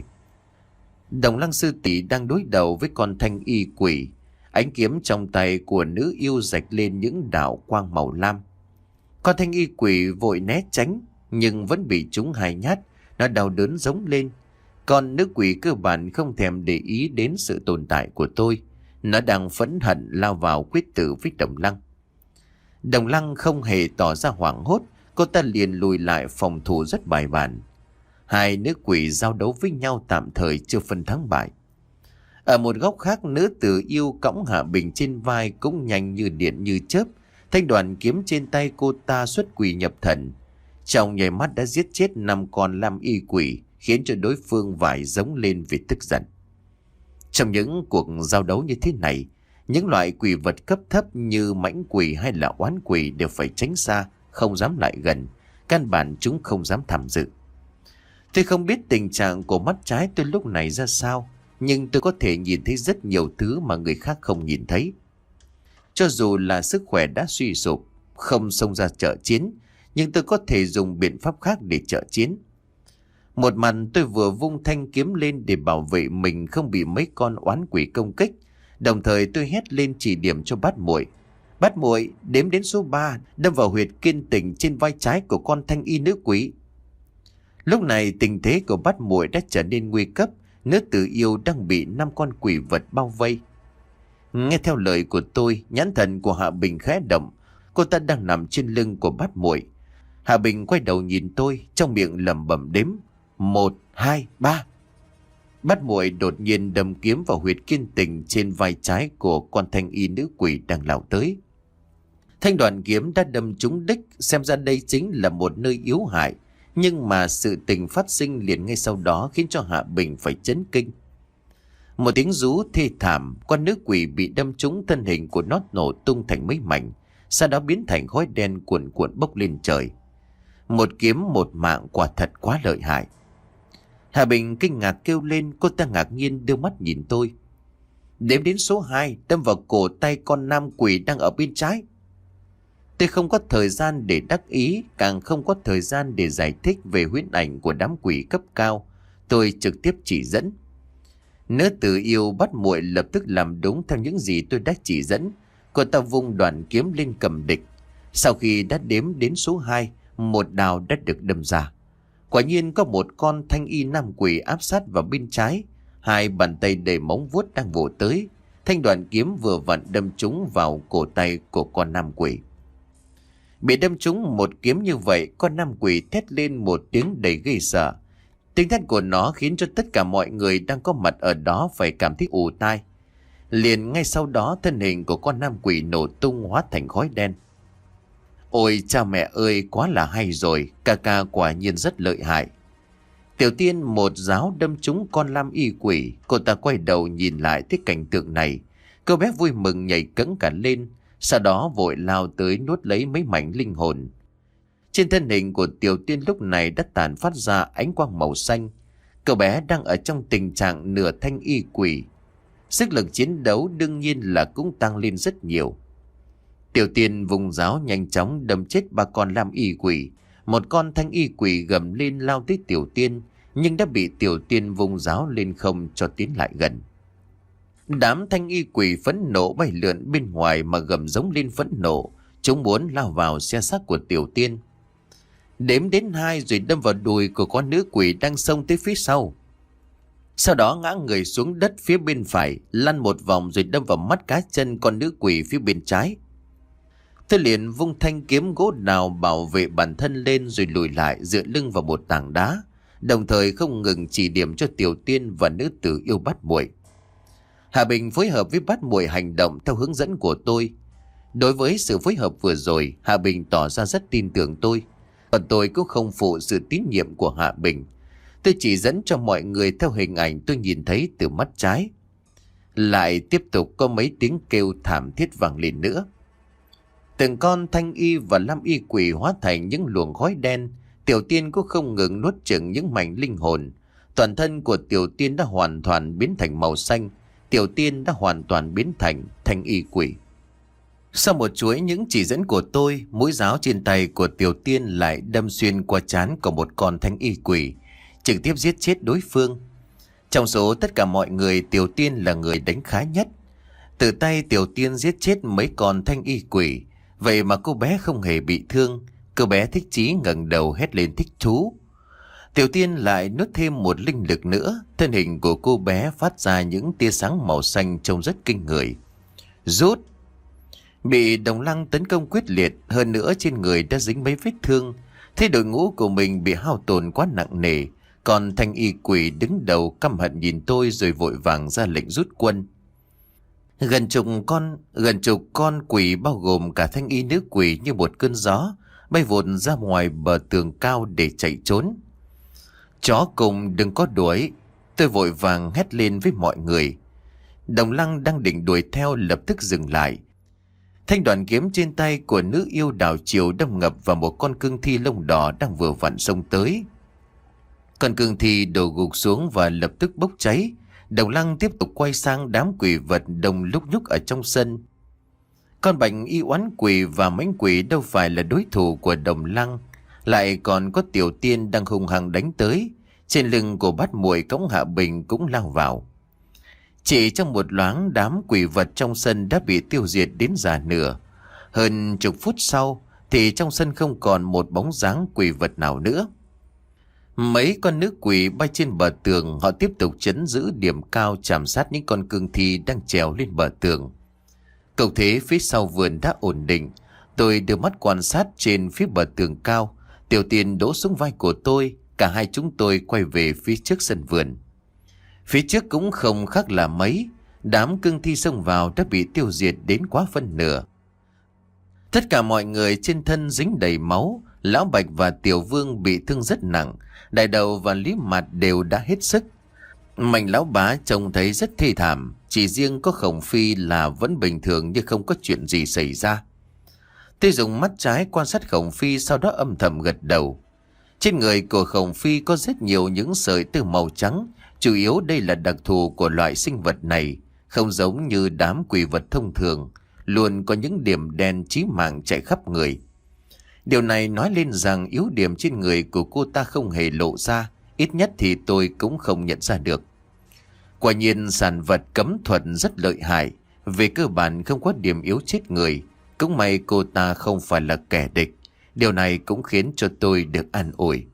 Đồng Lăng sư tỷ đang đối đầu với con thanh y quỷ. Ánh kiếm trong tay của nữ yêu rạch lên những đạo quang màu lam. Con thanh y quỷ vội né tránh, nhưng vẫn bị trúng hai nhát. Nó đau đớn giống lên. Còn nữ quỷ cơ bản không thèm để ý đến sự tồn tại của tôi. Nó đang phẫn hận lao vào quyết tử với Đồng Lăng. Đồng Lăng không hề tỏ ra hoảng hốt. Cô ta liền lùi lại phòng thủ rất bài bản. Hai nữ quỷ giao đấu với nhau tạm thời chưa phân thắng bại. Ở một góc khác, nữ tử yêu cõng Hạ Bình trên vai cũng nhanh như điện như chớp. Thanh đoàn kiếm trên tay cô ta xuất quỷ nhập thần. Trong nháy mắt đã giết chết năm con lam y quỷ, khiến cho đối phương vải giống lên vì tức giận. Trong những cuộc giao đấu như thế này, những loại quỷ vật cấp thấp như mãnh quỷ hay là oán quỷ đều phải tránh xa, không dám lại gần. Căn bản chúng không dám tham dự. Tôi không biết tình trạng của mắt trái tôi lúc này ra sao, nhưng tôi có thể nhìn thấy rất nhiều thứ mà người khác không nhìn thấy. Cho dù là sức khỏe đã suy sụp, không xông ra trợ chiến, nhưng tôi có thể dùng biện pháp khác để trợ chiến. Một mặt tôi vừa vung thanh kiếm lên để bảo vệ mình không bị mấy con oán quỷ công kích, đồng thời tôi hét lên chỉ điểm cho Bát Muội. Bát Muội đếm đến số ba, đâm vào huyệt kiên tình trên vai trái của con thanh y nữ quỷ. Lúc này tình thế của Bát Muội đã trở nên nguy cấp. Nữ tử yêu đang bị năm con quỷ vật bao vây. Nghe theo lời của tôi, nhãn thần của Hạ Bình khẽ động. Cô ta đang nằm trên lưng của Bát Muội. Hạ Bình quay đầu nhìn tôi, trong miệng lẩm bẩm đếm: một, hai, ba. Bát Muội đột nhiên đâm kiếm vào huyệt kiên tình trên vai trái của con thanh y nữ quỷ đang lao tới. Thanh đoàn kiếm đã đâm trúng đích, xem ra đây chính là một nơi yếu hại. Nhưng mà sự tình phát sinh liền ngay sau đó khiến cho Hạ Bình phải chấn kinh. Một tiếng rú thê thảm, con nữ quỷ bị đâm trúng, thân hình của nó nổ tung thành mấy mảnh, sau đó biến thành khói đen cuồn cuộn bốc lên trời. Một kiếm một mạng quả thật quá lợi hại. Hạ Bình kinh ngạc kêu lên, cô ta ngạc nhiên đưa mắt nhìn tôi. Đếm đến số hai, đâm vào cổ tay con nam quỷ đang ở bên trái. Tôi không có thời gian để đắc ý, càng không có thời gian để giải thích về huyễn ảnh của đám quỷ cấp cao. Tôi trực tiếp chỉ dẫn. Nữ tử yêu Bát Muội lập tức làm đúng theo những gì tôi đã chỉ dẫn. Cô ta vung đoạn kiếm lên cầm địch. Sau khi đã đếm đến số hai, một đào đã được đâm ra. Quả nhiên có một con thanh y nam quỷ áp sát vào bên trái. Hai bàn tay đầy móng vuốt đang vỗ tới. Thanh đoạn kiếm vừa vặn đâm trúng vào cổ tay của con nam quỷ. Bị đâm trúng một kiếm như vậy, con nam quỷ thét lên một tiếng đầy ghê sợ. Tiếng thét của nó khiến cho tất cả mọi người đang có mặt ở đó phải cảm thấy ù tai. Liền ngay sau đó, thân hình của con nam quỷ nổ tung hóa thành khói đen. Ôi cha mẹ ơi, quá là hay rồi, ca ca quả nhiên rất lợi hại. Tiểu Tiên một giáo đâm trúng con lam y quỷ. Cô ta quay đầu nhìn lại thấy cảnh tượng này. Cô bé vui mừng nhảy cẫng cả lên, sau đó vội lao tới nuốt lấy mấy mảnh linh hồn. Trên thân hình của Tiểu Tiên lúc này đã tàn phát ra ánh quang màu xanh. Cậu bé đang ở trong tình trạng nửa thanh y quỷ. Sức lực chiến đấu đương nhiên là cũng tăng lên rất nhiều. Tiểu Tiên vùng giáo nhanh chóng đâm chết ba con lam y quỷ. Một con thanh y quỷ gầm lên lao tới Tiểu Tiên, nhưng đã bị Tiểu Tiên vùng giáo lên không cho tiến lại gần. Đám thanh y quỷ phẫn nộ bay lượn bên ngoài mà gầm giống lên phẫn nộ. Chúng muốn lao vào xe xác của Tiểu Tiên. Đếm đến hai rồi đâm vào đùi của con nữ quỷ đang xông tới phía sau. Sau đó ngã người xuống đất phía bên phải, lăn một vòng rồi đâm vào mắt cá chân con nữ quỷ phía bên trái. Tôi liền vung thanh kiếm gỗ đào bảo vệ bản thân lên rồi lùi lại dựa lưng vào một tảng đá, đồng thời không ngừng chỉ điểm cho Tiểu Tiên và nữ tử yêu Bát Muội. Hạ Bình phối hợp với Bát Muội hành động theo hướng dẫn của tôi. Đối với sự phối hợp vừa rồi, Hạ Bình tỏ ra rất tin tưởng tôi. Còn tôi cũng không phụ sự tín nhiệm của Hạ Bình. Tôi chỉ dẫn cho mọi người theo hình ảnh tôi nhìn thấy từ mắt trái. Lại tiếp tục có mấy tiếng kêu thảm thiết vang lên nữa. Từng con thanh y và lam y quỷ hóa thành những luồng khói đen. Tiểu Tiên cũng không ngừng nuốt chửng những mảnh linh hồn. Toàn thân của Tiểu Tiên đã hoàn toàn biến thành màu xanh. Tiểu Tiên đã hoàn toàn biến thành thanh y quỷ. Sau một chuỗi những chỉ dẫn của tôi, mũi giáo trên tay của Tiểu Tiên lại đâm xuyên qua trán của một con thanh y quỷ, trực tiếp giết chết đối phương. Trong số tất cả mọi người, Tiểu Tiên là người đánh khá nhất. Từ tay Tiểu Tiên giết chết mấy con thanh y quỷ, vậy mà cô bé không hề bị thương. Cô bé thích chí ngẩng đầu hét lên thích thú. Tiểu Tiên lại nuốt thêm một linh lực nữa. Thân hình của cô bé phát ra những tia sáng màu xanh trông rất kinh người. Rút. Bị Đồng Lăng tấn công quyết liệt, hơn nữa trên người đã dính mấy vết thương. Thấy đội ngũ của mình bị hao tổn quá nặng nề, còn thanh y quỷ đứng đầu căm hận nhìn tôi rồi vội vàng ra lệnh rút quân. Gần chục con gần chục con quỷ bao gồm cả thanh y nữ quỷ như một cơn gió bay vụt ra ngoài bờ tường cao để chạy trốn. Chó cùng đừng có đuổi, tôi vội vàng hét lên với mọi người. Đồng Lăng đang định đuổi theo lập tức dừng lại. Thanh đoàn kiếm trên tay của nữ yêu đảo chiều đâm ngập vào một con cương thi lông đỏ đang vừa vặn xông tới. Con cương thi đổ gục xuống và lập tức bốc cháy. Đồng Lăng tiếp tục quay sang đám quỷ vật đông lúc nhúc ở trong sân. Con bệnh y oán quỷ và mãnh quỷ đâu phải là đối thủ của Đồng Lăng, lại còn có Tiểu Tiên đang hung hăng đánh tới. Trên lưng của Bát Muội cõng Hạ Bình cũng lao vào. Chỉ trong một loáng, đám quỷ vật trong sân đã bị tiêu diệt đến già nửa. Hơn chục phút sau thì trong sân không còn một bóng dáng quỷ vật nào nữa. Mấy con nữ quỷ bay trên bờ tường, họ tiếp tục trấn giữ điểm cao chạm sát những con cương thi đang trèo lên bờ tường. Cậu thế phía sau vườn đã ổn định. Tôi đưa mắt quan sát trên phía bờ tường cao. Tiểu Tiên đổ xuống vai của tôi. Cả hai chúng tôi quay về phía trước sân vườn. Phía trước cũng không khác là mấy. Đám cương thi xông vào đã bị tiêu diệt đến quá phân nửa. Tất cả mọi người trên thân dính đầy máu. Lão Bạch và Tiểu Vương bị thương rất nặng. Đại Đầu và Lý Mạt đều đã hết sức. Mạnh Lão Bá trông thấy rất thê thảm. Chỉ riêng có Khổng Phi là vẫn bình thường như không có chuyện gì xảy ra. Tôi dùng mắt trái quan sát Khổng Phi, sau đó âm thầm gật đầu. Trên người của Khổng Phi có rất nhiều những sợi tơ màu trắng. Chủ yếu đây là đặc thù của loại sinh vật này. Không giống như đám quỷ vật thông thường, luôn có những điểm đen chí mạng chạy khắp người. Điều này nói lên rằng yếu điểm trên người của cô ta không hề lộ ra. Ít nhất thì tôi cũng không nhận ra được. Quả nhiên sản vật cấm thuật rất lợi hại. Về cơ bản không có điểm yếu chết người. Cũng may cô ta không phải là kẻ địch. Điều này cũng khiến cho tôi được an ủi.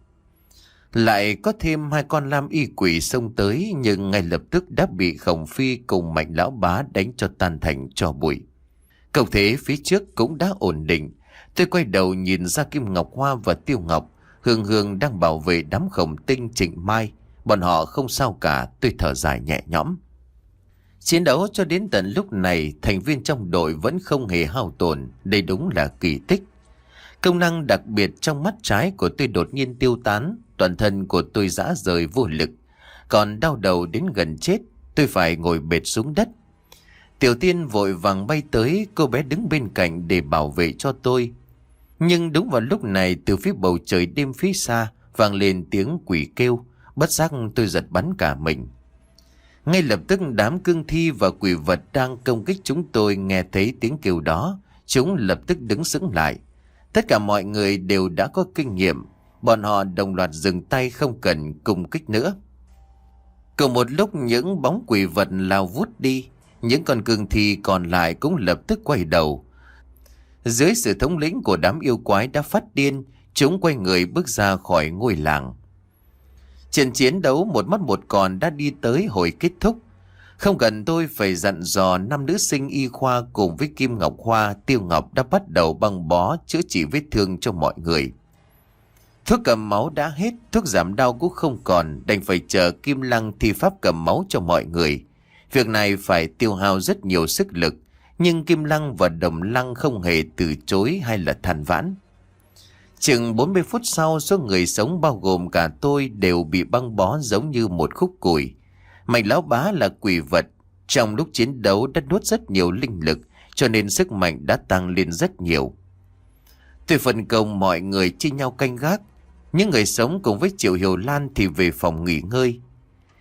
Lại có thêm hai con lam y quỷ xông tới, nhưng ngay lập tức đã bị Khổng Phi cùng Mạnh Lão Bá đánh cho tan thành tro bụi. Cậu thế phía trước cũng đã ổn định. Tôi quay đầu nhìn ra Kim Ngọc Hoa và Tiêu Ngọc. Hương Hương đang bảo vệ đám Khổng Tinh, Trịnh Mai. Bọn họ không sao cả, tôi thở dài nhẹ nhõm. Chiến đấu cho đến tận lúc này, thành viên trong đội vẫn không hề hao tổn. Đây đúng là kỳ tích. Công năng đặc biệt trong mắt trái của tôi đột nhiên tiêu tán. Toàn thân của tôi rã rời vô lực. Còn đau đầu đến gần chết, tôi phải ngồi bệt xuống đất. Tiểu Tiên vội vàng bay tới, cô bé đứng bên cạnh để bảo vệ cho tôi. Nhưng đúng vào lúc này, từ phía bầu trời đêm phía xa vang lên tiếng quỷ kêu. Bất giác tôi giật bắn cả mình. Ngay lập tức đám cương thi và quỷ vật đang công kích chúng tôi nghe thấy tiếng kêu đó. Chúng lập tức đứng sững lại. Tất cả mọi người đều đã có kinh nghiệm. Bọn họ đồng loạt dừng tay, không cần công kích nữa. Cùng một lúc những bóng quỷ vật lao vút đi. Những con cương thi còn lại cũng lập tức quay đầu. Dưới sự thống lĩnh của đám yêu quái đã phát điên, chúng quay người bước ra khỏi ngôi làng. Trận chiến đấu một mắt một còn đã đi tới hồi kết thúc. Không cần tôi phải dặn dò, năm nữ sinh y khoa cùng với Kim Ngọc Hoa, Tiêu Ngọc đã bắt đầu băng bó chữa trị vết thương cho mọi người. Thuốc cầm máu đã hết, thuốc giảm đau cũng không còn, đành phải chờ Kim Lăng thi pháp cầm máu cho mọi người. Việc này phải tiêu hao rất nhiều sức lực, nhưng Kim Lăng và Đồng Lăng không hề từ chối hay là than vãn. Chừng bốn mươi phút sau, số người sống bao gồm cả tôi đều bị băng bó giống như một khúc củi. Mạnh Lão Bá là quỷ vật, trong lúc chiến đấu đã nuốt rất nhiều linh lực, cho nên sức mạnh đã tăng lên rất nhiều. Tôi phân công mọi người chia nhau canh gác. Những người sống cùng với Triệu Hiểu Lan thì về phòng nghỉ ngơi.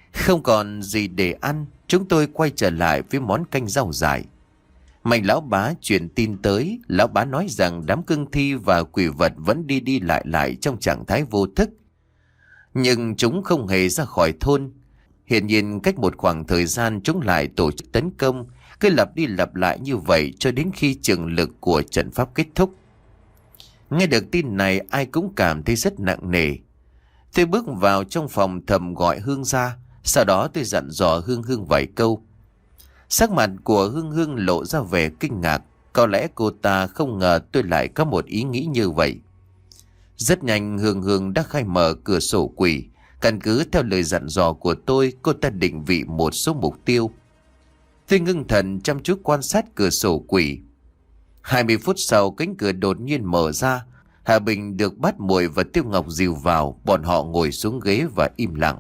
Không còn gì để ăn, chúng tôi quay trở lại với món canh rau dại. Mạnh lão bá truyền tin tới, lão bá nói rằng đám cương thi và quỷ vật vẫn đi đi lại lại trong trạng thái vô thức. Nhưng chúng không hề ra khỏi thôn. Hiển nhiên cách một khoảng thời gian chúng lại tổ chức tấn công, cứ lặp đi lặp lại như vậy cho đến khi trường lực của trận pháp kết thúc. Nghe được tin này ai cũng cảm thấy rất nặng nề. Tôi bước vào trong phòng thầm gọi Hương ra, sau đó tôi dặn dò Hương Hương vài câu. Sắc mặt của Hương Hương lộ ra vẻ kinh ngạc, có lẽ cô ta không ngờ tôi lại có một ý nghĩ như vậy. Rất nhanh Hương Hương đã khai mở cửa sổ quỷ, căn cứ theo lời dặn dò của tôi, cô ta định vị một số mục tiêu. Tôi ngưng thần chăm chú quan sát cửa sổ quỷ. hai mươi phút sau cánh cửa đột nhiên mở ra, Hà Bình được Bát Muội và Tiêu Ngọc dìu vào, bọn họ ngồi xuống ghế và im lặng.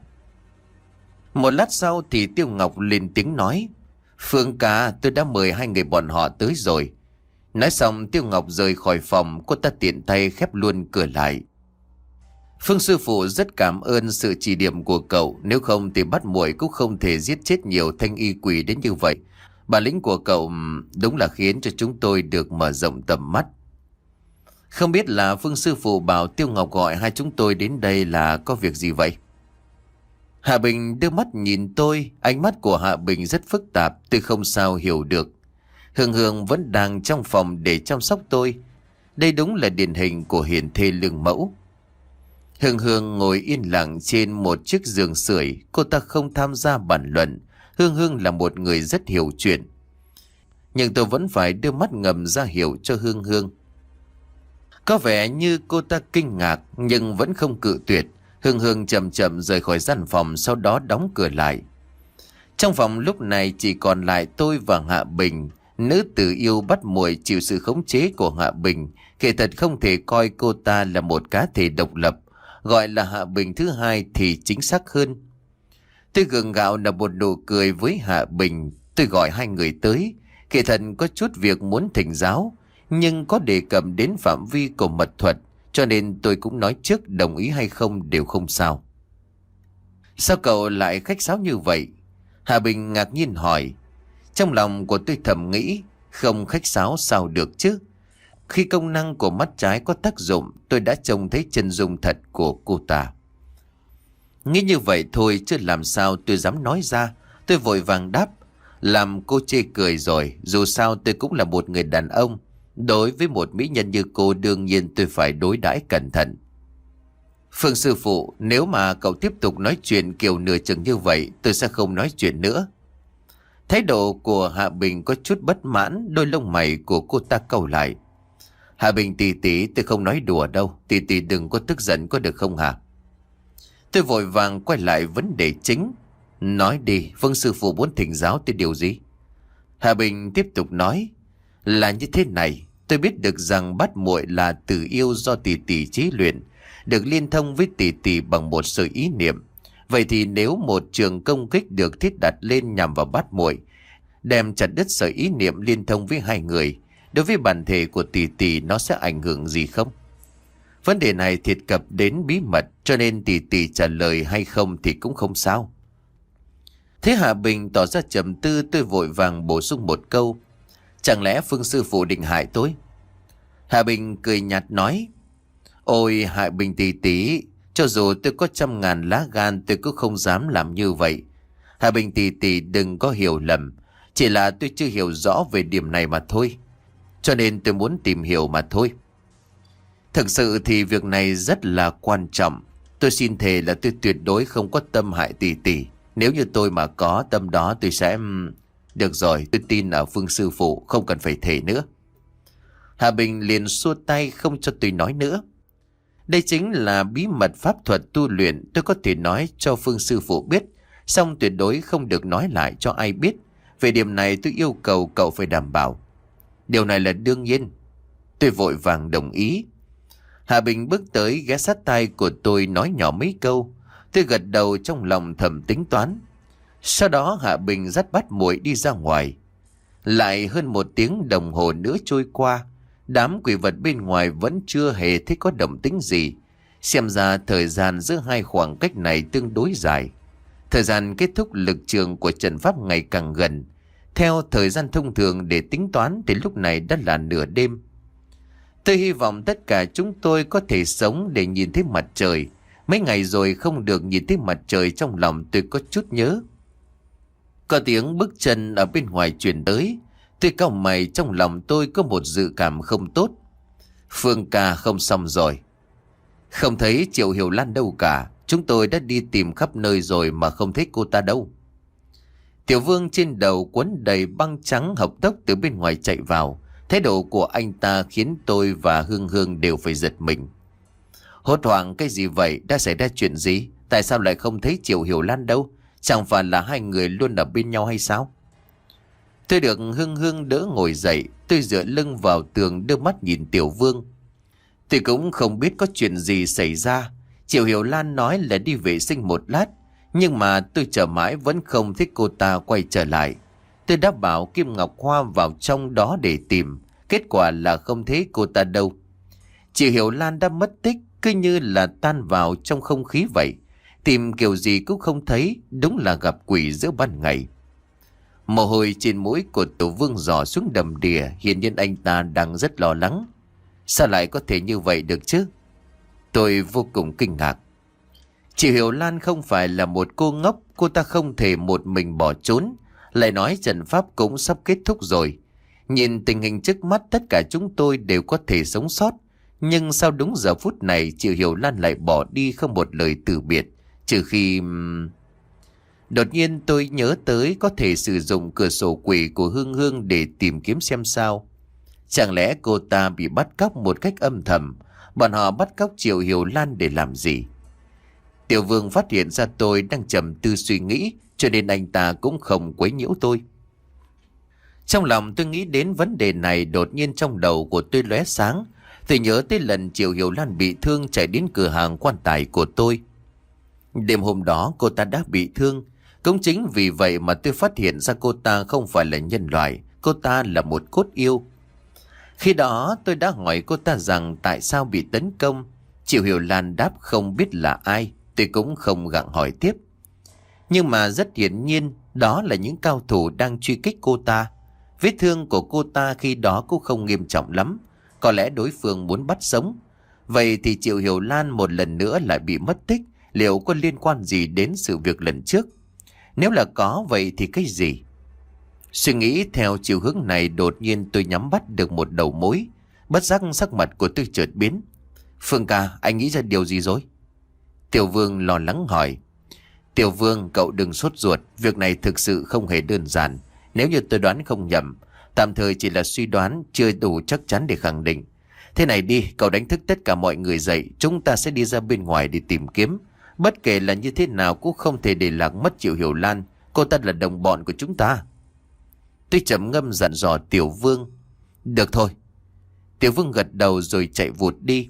Một lát sau thì Tiêu Ngọc lên tiếng nói: Phương ca, tôi đã mời hai người bọn họ tới rồi. Nói xong Tiêu Ngọc rời khỏi phòng, cô ta tiện tay khép luôn cửa lại. Phương sư phụ rất cảm ơn sự chỉ điểm của cậu, nếu không thì Bát Muội cũng không thể giết chết nhiều thanh y quỷ đến như vậy. Bản lĩnh của cậu đúng là khiến cho chúng tôi được mở rộng tầm mắt. Không biết là Phương sư phụ bảo Tiêu Ngọc gọi hai chúng tôi đến đây là có việc gì vậy? Hạ Bình đưa mắt nhìn tôi, ánh mắt của Hạ Bình rất phức tạp, tôi không sao hiểu được. Hương Hương vẫn đang trong phòng để chăm sóc tôi. Đây đúng là điển hình của hiền thê lương mẫu. Hương Hương ngồi yên lặng trên một chiếc giường sưởi, cô ta không tham gia bàn luận. Hương Hương là một người rất hiểu chuyện. Nhưng tôi vẫn phải đưa mắt ngầm ra hiệu cho Hương Hương. Có vẻ như cô ta kinh ngạc nhưng vẫn không cự tuyệt. Hương Hương chậm chậm rời khỏi gian phòng, sau đó đóng cửa lại. Trong phòng lúc này chỉ còn lại tôi và Hạ Bình. Nữ tử yêu Bát Muội chịu sự khống chế của Hạ Bình, kể thật không thể coi cô ta là một cá thể độc lập. Gọi là Hạ Bình thứ hai thì chính xác hơn. Tôi gượng gạo là một nụ cười với Hạ Bình. Tôi gọi hai người tới, kể thật có chút việc muốn thỉnh giáo, nhưng có đề cập đến phạm vi của mật thuật, cho nên tôi cũng nói trước đồng ý hay không đều không sao. Sao cậu lại khách sáo như vậy? Hạ Bình ngạc nhiên hỏi. Trong lòng của tôi thầm nghĩ, không khách sáo sao được chứ? Khi công năng của mắt trái có tác dụng, tôi đã trông thấy chân dung thật của cô ta. Nghĩ như vậy thôi chứ làm sao tôi dám nói ra. Tôi vội vàng đáp, làm cô chê cười rồi, dù sao tôi cũng là một người đàn ông. Đối với một mỹ nhân như cô đương nhiên tôi phải đối đãi cẩn thận. Phương sư phụ, nếu mà cậu tiếp tục nói chuyện kiểu nửa chừng như vậy, tôi sẽ không nói chuyện nữa. Thái độ của Hạ Bình có chút bất mãn, đôi lông mày của cô ta cau lại. Hạ Bình tỷ tỷ, tôi không nói đùa đâu, tỷ tỷ đừng có tức giận có được không hả? Tôi vội vàng quay lại vấn đề chính. Nói đi, Phương sư phụ muốn thỉnh giáo tôi điều gì? Hạ Bình tiếp tục nói. Là như thế này, tôi biết được rằng Bát Muội là tử yêu do tỷ tỷ chế luyện, được liên thông với tỷ tỷ bằng một sự ý niệm. Vậy thì nếu một trường công kích được thiết đặt lên nhằm vào Bát Muội, đem chặt đứt sợi ý niệm liên thông với hai người, đối với bản thể của tỷ tỷ nó sẽ ảnh hưởng gì không? Vấn đề này thiệt cập đến bí mật, cho nên tỷ tỷ trả lời hay không thì cũng không sao. Thế Hạ Bình tỏ ra trầm tư, tôi vội vàng bổ sung một câu. Chẳng lẽ Phương sư phụ định hại tôi? Hạ Bình cười nhạt nói. Ôi Hạ Bình tỷ tỷ, cho dù tôi có trăm ngàn lá gan tôi cũng không dám làm như vậy. Hạ Bình tỷ tỷ đừng có hiểu lầm, chỉ là tôi chưa hiểu rõ về điểm này mà thôi, cho nên tôi muốn tìm hiểu mà thôi. Thực sự thì việc này rất là quan trọng. Tôi xin thề là tôi tuyệt đối không có tâm hại tỷ tỷ. Nếu như tôi mà có tâm đó tôi sẽ... Được rồi, tôi tin ở Phương sư phụ, không cần phải thề nữa. Hạ Bình liền xua tay không cho tôi nói nữa. Đây chính là bí mật pháp thuật tu luyện, tôi có thể nói cho Phương sư phụ biết, song tuyệt đối không được nói lại cho ai biết. Về điểm này tôi yêu cầu cậu phải đảm bảo. Điều này là đương nhiên. Tôi vội vàng đồng ý. Hạ Bình bước tới ghé sát tai của tôi nói nhỏ mấy câu. Tôi gật đầu trong lòng thầm tính toán. Sau đó Hạ Bình dắt Bát Muội đi ra ngoài. Lại hơn một tiếng đồng hồ nữa trôi qua, đám quỷ vật bên ngoài vẫn chưa hề thấy có động tĩnh gì. Xem ra thời gian giữa hai khoảng cách này tương đối dài. Thời gian kết thúc lực trường của trận pháp ngày càng gần. Theo thời gian thông thường để tính toán thì lúc này đã là nửa đêm. Tôi hy vọng tất cả chúng tôi có thể sống để nhìn thấy mặt trời. Mấy ngày rồi không được nhìn thấy mặt trời, trong lòng tôi có chút nhớ. Có tiếng bước chân ở bên ngoài truyền tới. Tôi cau mày, trong lòng tôi có một dự cảm không tốt. Phương ca không xong rồi. Không thấy Triệu Hiểu Lan đâu cả. Chúng tôi đã đi tìm khắp nơi rồi mà không thấy cô ta đâu. Tiểu Vương trên đầu quấn đầy băng trắng hộc tốc từ bên ngoài chạy vào. Thái độ của anh ta khiến tôi và Hương Hương đều phải giật mình. Hốt hoảng cái gì vậy? Đã xảy ra chuyện gì? Tại sao lại không thấy Triệu Hiểu Lan đâu? Chẳng phải là hai người luôn ở bên nhau hay sao? Tôi được Hương Hương đỡ ngồi dậy. Tôi dựa lưng vào tường đưa mắt nhìn Tiểu Vương. Tôi cũng không biết có chuyện gì xảy ra. Triệu Hiểu Lan nói là đi vệ sinh một lát, nhưng mà tôi chờ mãi vẫn không thấy cô ta quay trở lại. Tôi đã bảo Kim Ngọc Hoa vào trong đó để tìm. Kết quả là không thấy cô ta đâu. Triệu Hiểu Lan đã mất tích, cứ như là tan vào trong không khí vậy. Tìm kiểu gì cũng không thấy, đúng là gặp quỷ giữa ban ngày. Mồ hôi trên mũi của Tiểu Vương rỏ xuống đầm đìa, hiển nhiên anh ta đang rất lo lắng. Sao lại có thể như vậy được chứ? Tôi vô cùng kinh ngạc. Chị Hiểu Lan không phải là một cô ngốc, cô ta không thể một mình bỏ trốn. Lại nói trận pháp cũng sắp kết thúc rồi. Nhìn tình hình trước mắt tất cả chúng tôi đều có thể sống sót. Nhưng sao đúng giờ phút này chị Hiểu Lan lại bỏ đi không một lời từ biệt. Trừ khi... Đột nhiên tôi nhớ tới có thể sử dụng cửa sổ quỷ của Hương Hương để tìm kiếm xem sao. Chẳng lẽ cô ta bị bắt cóc một cách âm thầm? Bọn họ bắt cóc Triệu Hiểu Lan để làm gì? Tiểu Vương phát hiện ra tôi đang trầm tư suy nghĩ, cho nên anh ta cũng không quấy nhiễu tôi. Trong lòng tôi nghĩ đến vấn đề này, đột nhiên trong đầu của tôi lóe sáng. Tôi nhớ tới lần Triệu Hiểu Lan bị thương chạy đến cửa hàng quan tài của tôi. Đêm hôm đó cô ta đã bị thương. Cũng chính vì vậy mà tôi phát hiện ra cô ta không phải là nhân loại, cô ta là một cốt yêu. Khi đó tôi đã hỏi cô ta rằng tại sao bị tấn công. Triệu Hiểu Lan đáp không biết là ai. Tôi cũng không gặng hỏi tiếp. Nhưng mà rất hiển nhiên đó là những cao thủ đang truy kích cô ta. Vết thương của cô ta khi đó cũng không nghiêm trọng lắm. Có lẽ đối phương muốn bắt sống. Vậy thì Triệu Hiểu Lan một lần nữa lại bị mất tích. Liệu có liên quan gì đến sự việc lần trước? Nếu là có vậy thì cái gì? Suy nghĩ theo chiều hướng này, đột nhiên tôi nhắm bắt được một đầu mối. Bất giác sắc mặt của tôi chợt biến. Phương ca, anh nghĩ ra điều gì rồi? Tiểu Vương lo lắng hỏi. Tiểu Vương, cậu đừng sốt ruột. Việc này thực sự không hề đơn giản. Nếu như tôi đoán không nhầm, tạm thời chỉ là suy đoán, chưa đủ chắc chắn để khẳng định. Thế này đi, cậu đánh thức tất cả mọi người dậy. Chúng ta sẽ đi ra bên ngoài để tìm kiếm. Bất kể là như thế nào cũng không thể để lạc mất Triệu Hiểu Lan. Cô ta là đồng bọn của chúng ta. Tôi trầm ngâm dặn dò Tiểu Vương. Được thôi. Tiểu Vương gật đầu rồi chạy vụt đi.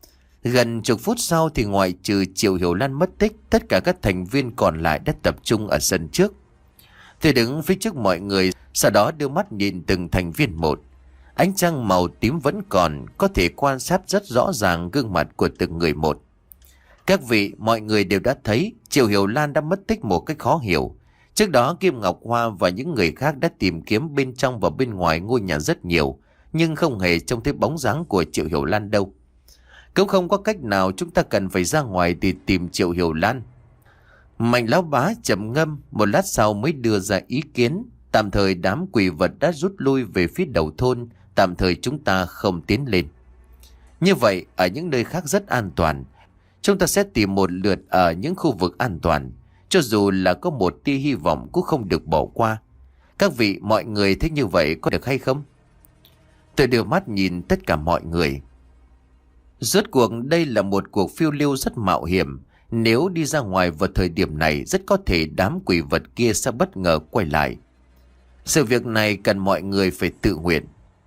Gần chục phút sau thì ngoại trừ Triệu Hiểu Lan mất tích, tất cả các thành viên còn lại đã tập trung ở sân trước. Tôi đứng phía trước mọi người, sau đó đưa mắt nhìn từng thành viên một. Ánh trăng màu tím vẫn còn, có thể quan sát rất rõ ràng gương mặt của từng người một. Các vị, mọi người đều đã thấy Triệu Hiểu Lan đã mất tích một cách khó hiểu. Trước đó Kim Ngọc Hoa và những người khác đã tìm kiếm bên trong và bên ngoài ngôi nhà rất nhiều, nhưng không hề trông thấy bóng dáng của Triệu Hiểu Lan đâu. Cũng không có cách nào, chúng ta cần phải ra ngoài để tìm Triệu Hiểu Lan. Mạnh lão bá trầm ngâm, một lát sau mới đưa ra ý kiến. Tạm thời đám quỷ vật đã rút lui về phía đầu thôn, tạm thời chúng ta không tiến lên. Như vậy, ở những nơi khác rất an toàn. Chúng ta sẽ tìm một lượt ở những khu vực an toàn. Cho dù là có một tia hy vọng cũng không được bỏ qua. Các vị, mọi người thấy như vậy có được hay không? Tôi đưa mắt nhìn tất cả mọi người. Rốt cuộc đây là một cuộc phiêu lưu rất mạo hiểm. Nếu đi ra ngoài vào thời điểm này, rất có thể đám quỷ vật kia sẽ bất ngờ quay lại. Sự việc này cần mọi người phải tự nguyện.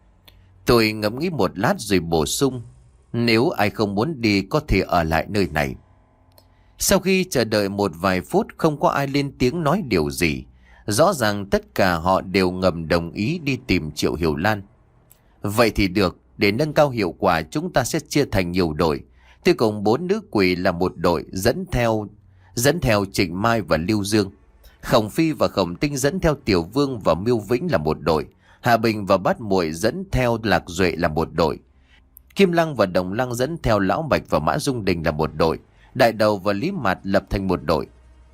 Tôi ngẫm nghĩ một lát rồi bổ sung. Nếu ai không muốn đi có thể ở lại nơi này. Sau khi chờ đợi một vài phút không có ai lên tiếng nói điều gì. Rõ ràng tất cả họ đều ngầm đồng ý đi tìm Triệu Hiểu Lan. Vậy thì được, để nâng cao hiệu quả chúng ta sẽ chia thành nhiều đội. Tôi cùng bốn nữ quỷ là một đội, dẫn theo dẫn theo Trịnh Mai và Lưu Dương. Khổng Phi và Khổng Tinh dẫn theo Tiểu Vương và Miêu Vĩnh là một đội. Hạ Bình và Bát Muội dẫn theo Lạc Duệ là một đội. Kim Lăng và Đồng Lăng dẫn theo Lão Bạch và Mã Dung Đình là một đội. Đại Đầu và Lý Mạt lập thành một đội.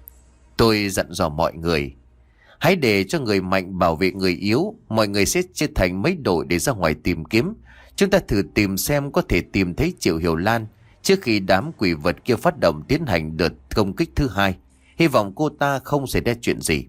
Tôi dặn dò mọi người, hãy để cho người mạnh bảo vệ người yếu. Mọi người sẽ chia thành mấy đội để ra ngoài tìm kiếm. Chúng ta thử tìm xem có thể tìm thấy Triệu Hiểu Lan trước khi đám quỷ vật kia phát động tiến hành đợt công kích thứ hai. Hy vọng cô ta không xảy ra chuyện gì.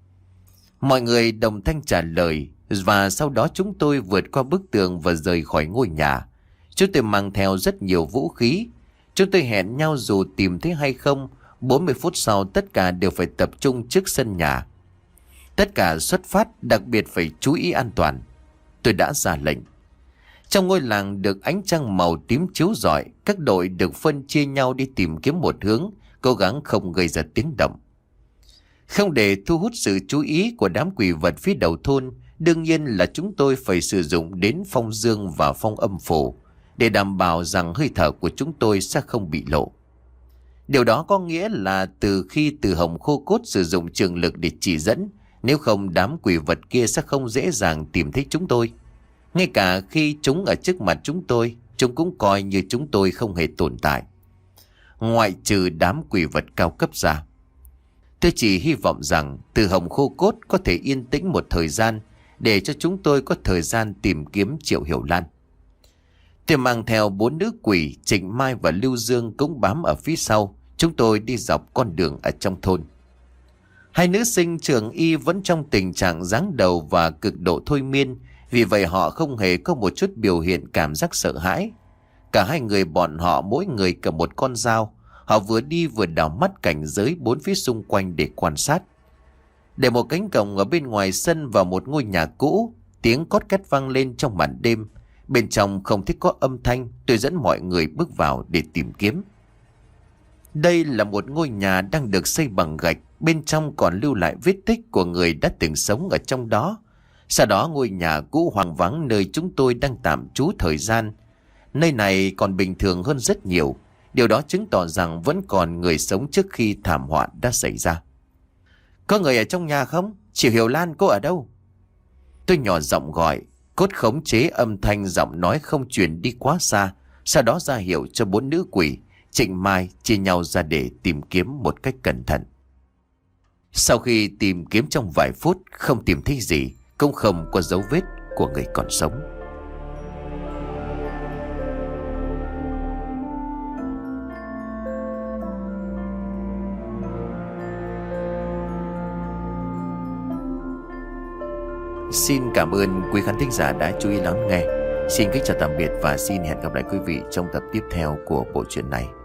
Mọi người đồng thanh trả lời, và sau đó chúng tôi vượt qua bức tường và rời khỏi ngôi nhà. Chúng tôi mang theo rất nhiều vũ khí. Chúng tôi hẹn nhau dù tìm thấy hay không, bốn mươi phút sau tất cả đều phải tập trung trước sân nhà. Tất cả xuất phát, đặc biệt phải chú ý an toàn. Tôi đã ra lệnh. Trong ngôi làng được ánh trăng màu tím chiếu rọi, các đội được phân chia nhau đi tìm kiếm một hướng, cố gắng không gây ra tiếng động. Không để thu hút sự chú ý của đám quỷ vật phía đầu thôn, đương nhiên là chúng tôi phải sử dụng đến phong dương và phong âm phủ để đảm bảo rằng hơi thở của chúng tôi sẽ không bị lộ. Điều đó có nghĩa là từ khi Từ Hồng Khô Cốt sử dụng trường lực để chỉ dẫn, nếu không đám quỷ vật kia sẽ không dễ dàng tìm thấy chúng tôi. Ngay cả khi chúng ở trước mặt chúng tôi, chúng cũng coi như chúng tôi không hề tồn tại. Ngoại trừ đám quỷ vật cao cấp ra. Tôi chỉ hy vọng rằng Từ Hồng Khô Cốt có thể yên tĩnh một thời gian để cho chúng tôi có thời gian tìm kiếm Triệu Hiểu Lan. Tôi mang theo bốn nữ quỷ, Trịnh Mai và Lưu Dương cũng bám ở phía sau. Chúng tôi đi dọc con đường ở trong thôn. Hai nữ sinh trường y vẫn trong tình trạng giáng đầu và cực độ thôi miên, vì vậy họ không hề có một chút biểu hiện cảm giác sợ hãi. Cả hai người bọn họ mỗi người cầm một con dao. Họ vừa đi vừa đảo mắt cảnh giới bốn phía xung quanh để quan sát. Để một cánh cổng ở bên ngoài sân và một ngôi nhà cũ, tiếng cót két vang lên trong màn đêm. Bên trong không thích có âm thanh, tôi dẫn mọi người bước vào để tìm kiếm. Đây là một ngôi nhà đang được xây bằng gạch, bên trong còn lưu lại vết tích của người đã từng sống ở trong đó. Sau đó ngôi nhà cũ hoang vắng nơi chúng tôi đang tạm trú thời gian. Nơi này còn bình thường hơn rất nhiều. Điều đó chứng tỏ rằng vẫn còn người sống trước khi thảm họa đã xảy ra. Có người ở trong nhà không? Triệu Hiểu Lan cô ở đâu? Tôi nhỏ giọng gọi. Cốt khống chế âm thanh giọng nói không truyền đi quá xa. Sau đó ra hiệu cho bốn nữ quỷ Trịnh Mai chia nhau ra để tìm kiếm một cách cẩn thận. Sau khi tìm kiếm trong vài phút không tìm thấy gì, cũng không có dấu vết của người còn sống. Xin cảm ơn quý khán thính giả đã chú ý lắng nghe. Xin kính chào tạm biệt và xin hẹn gặp lại quý vị trong tập tiếp theo của bộ truyện này.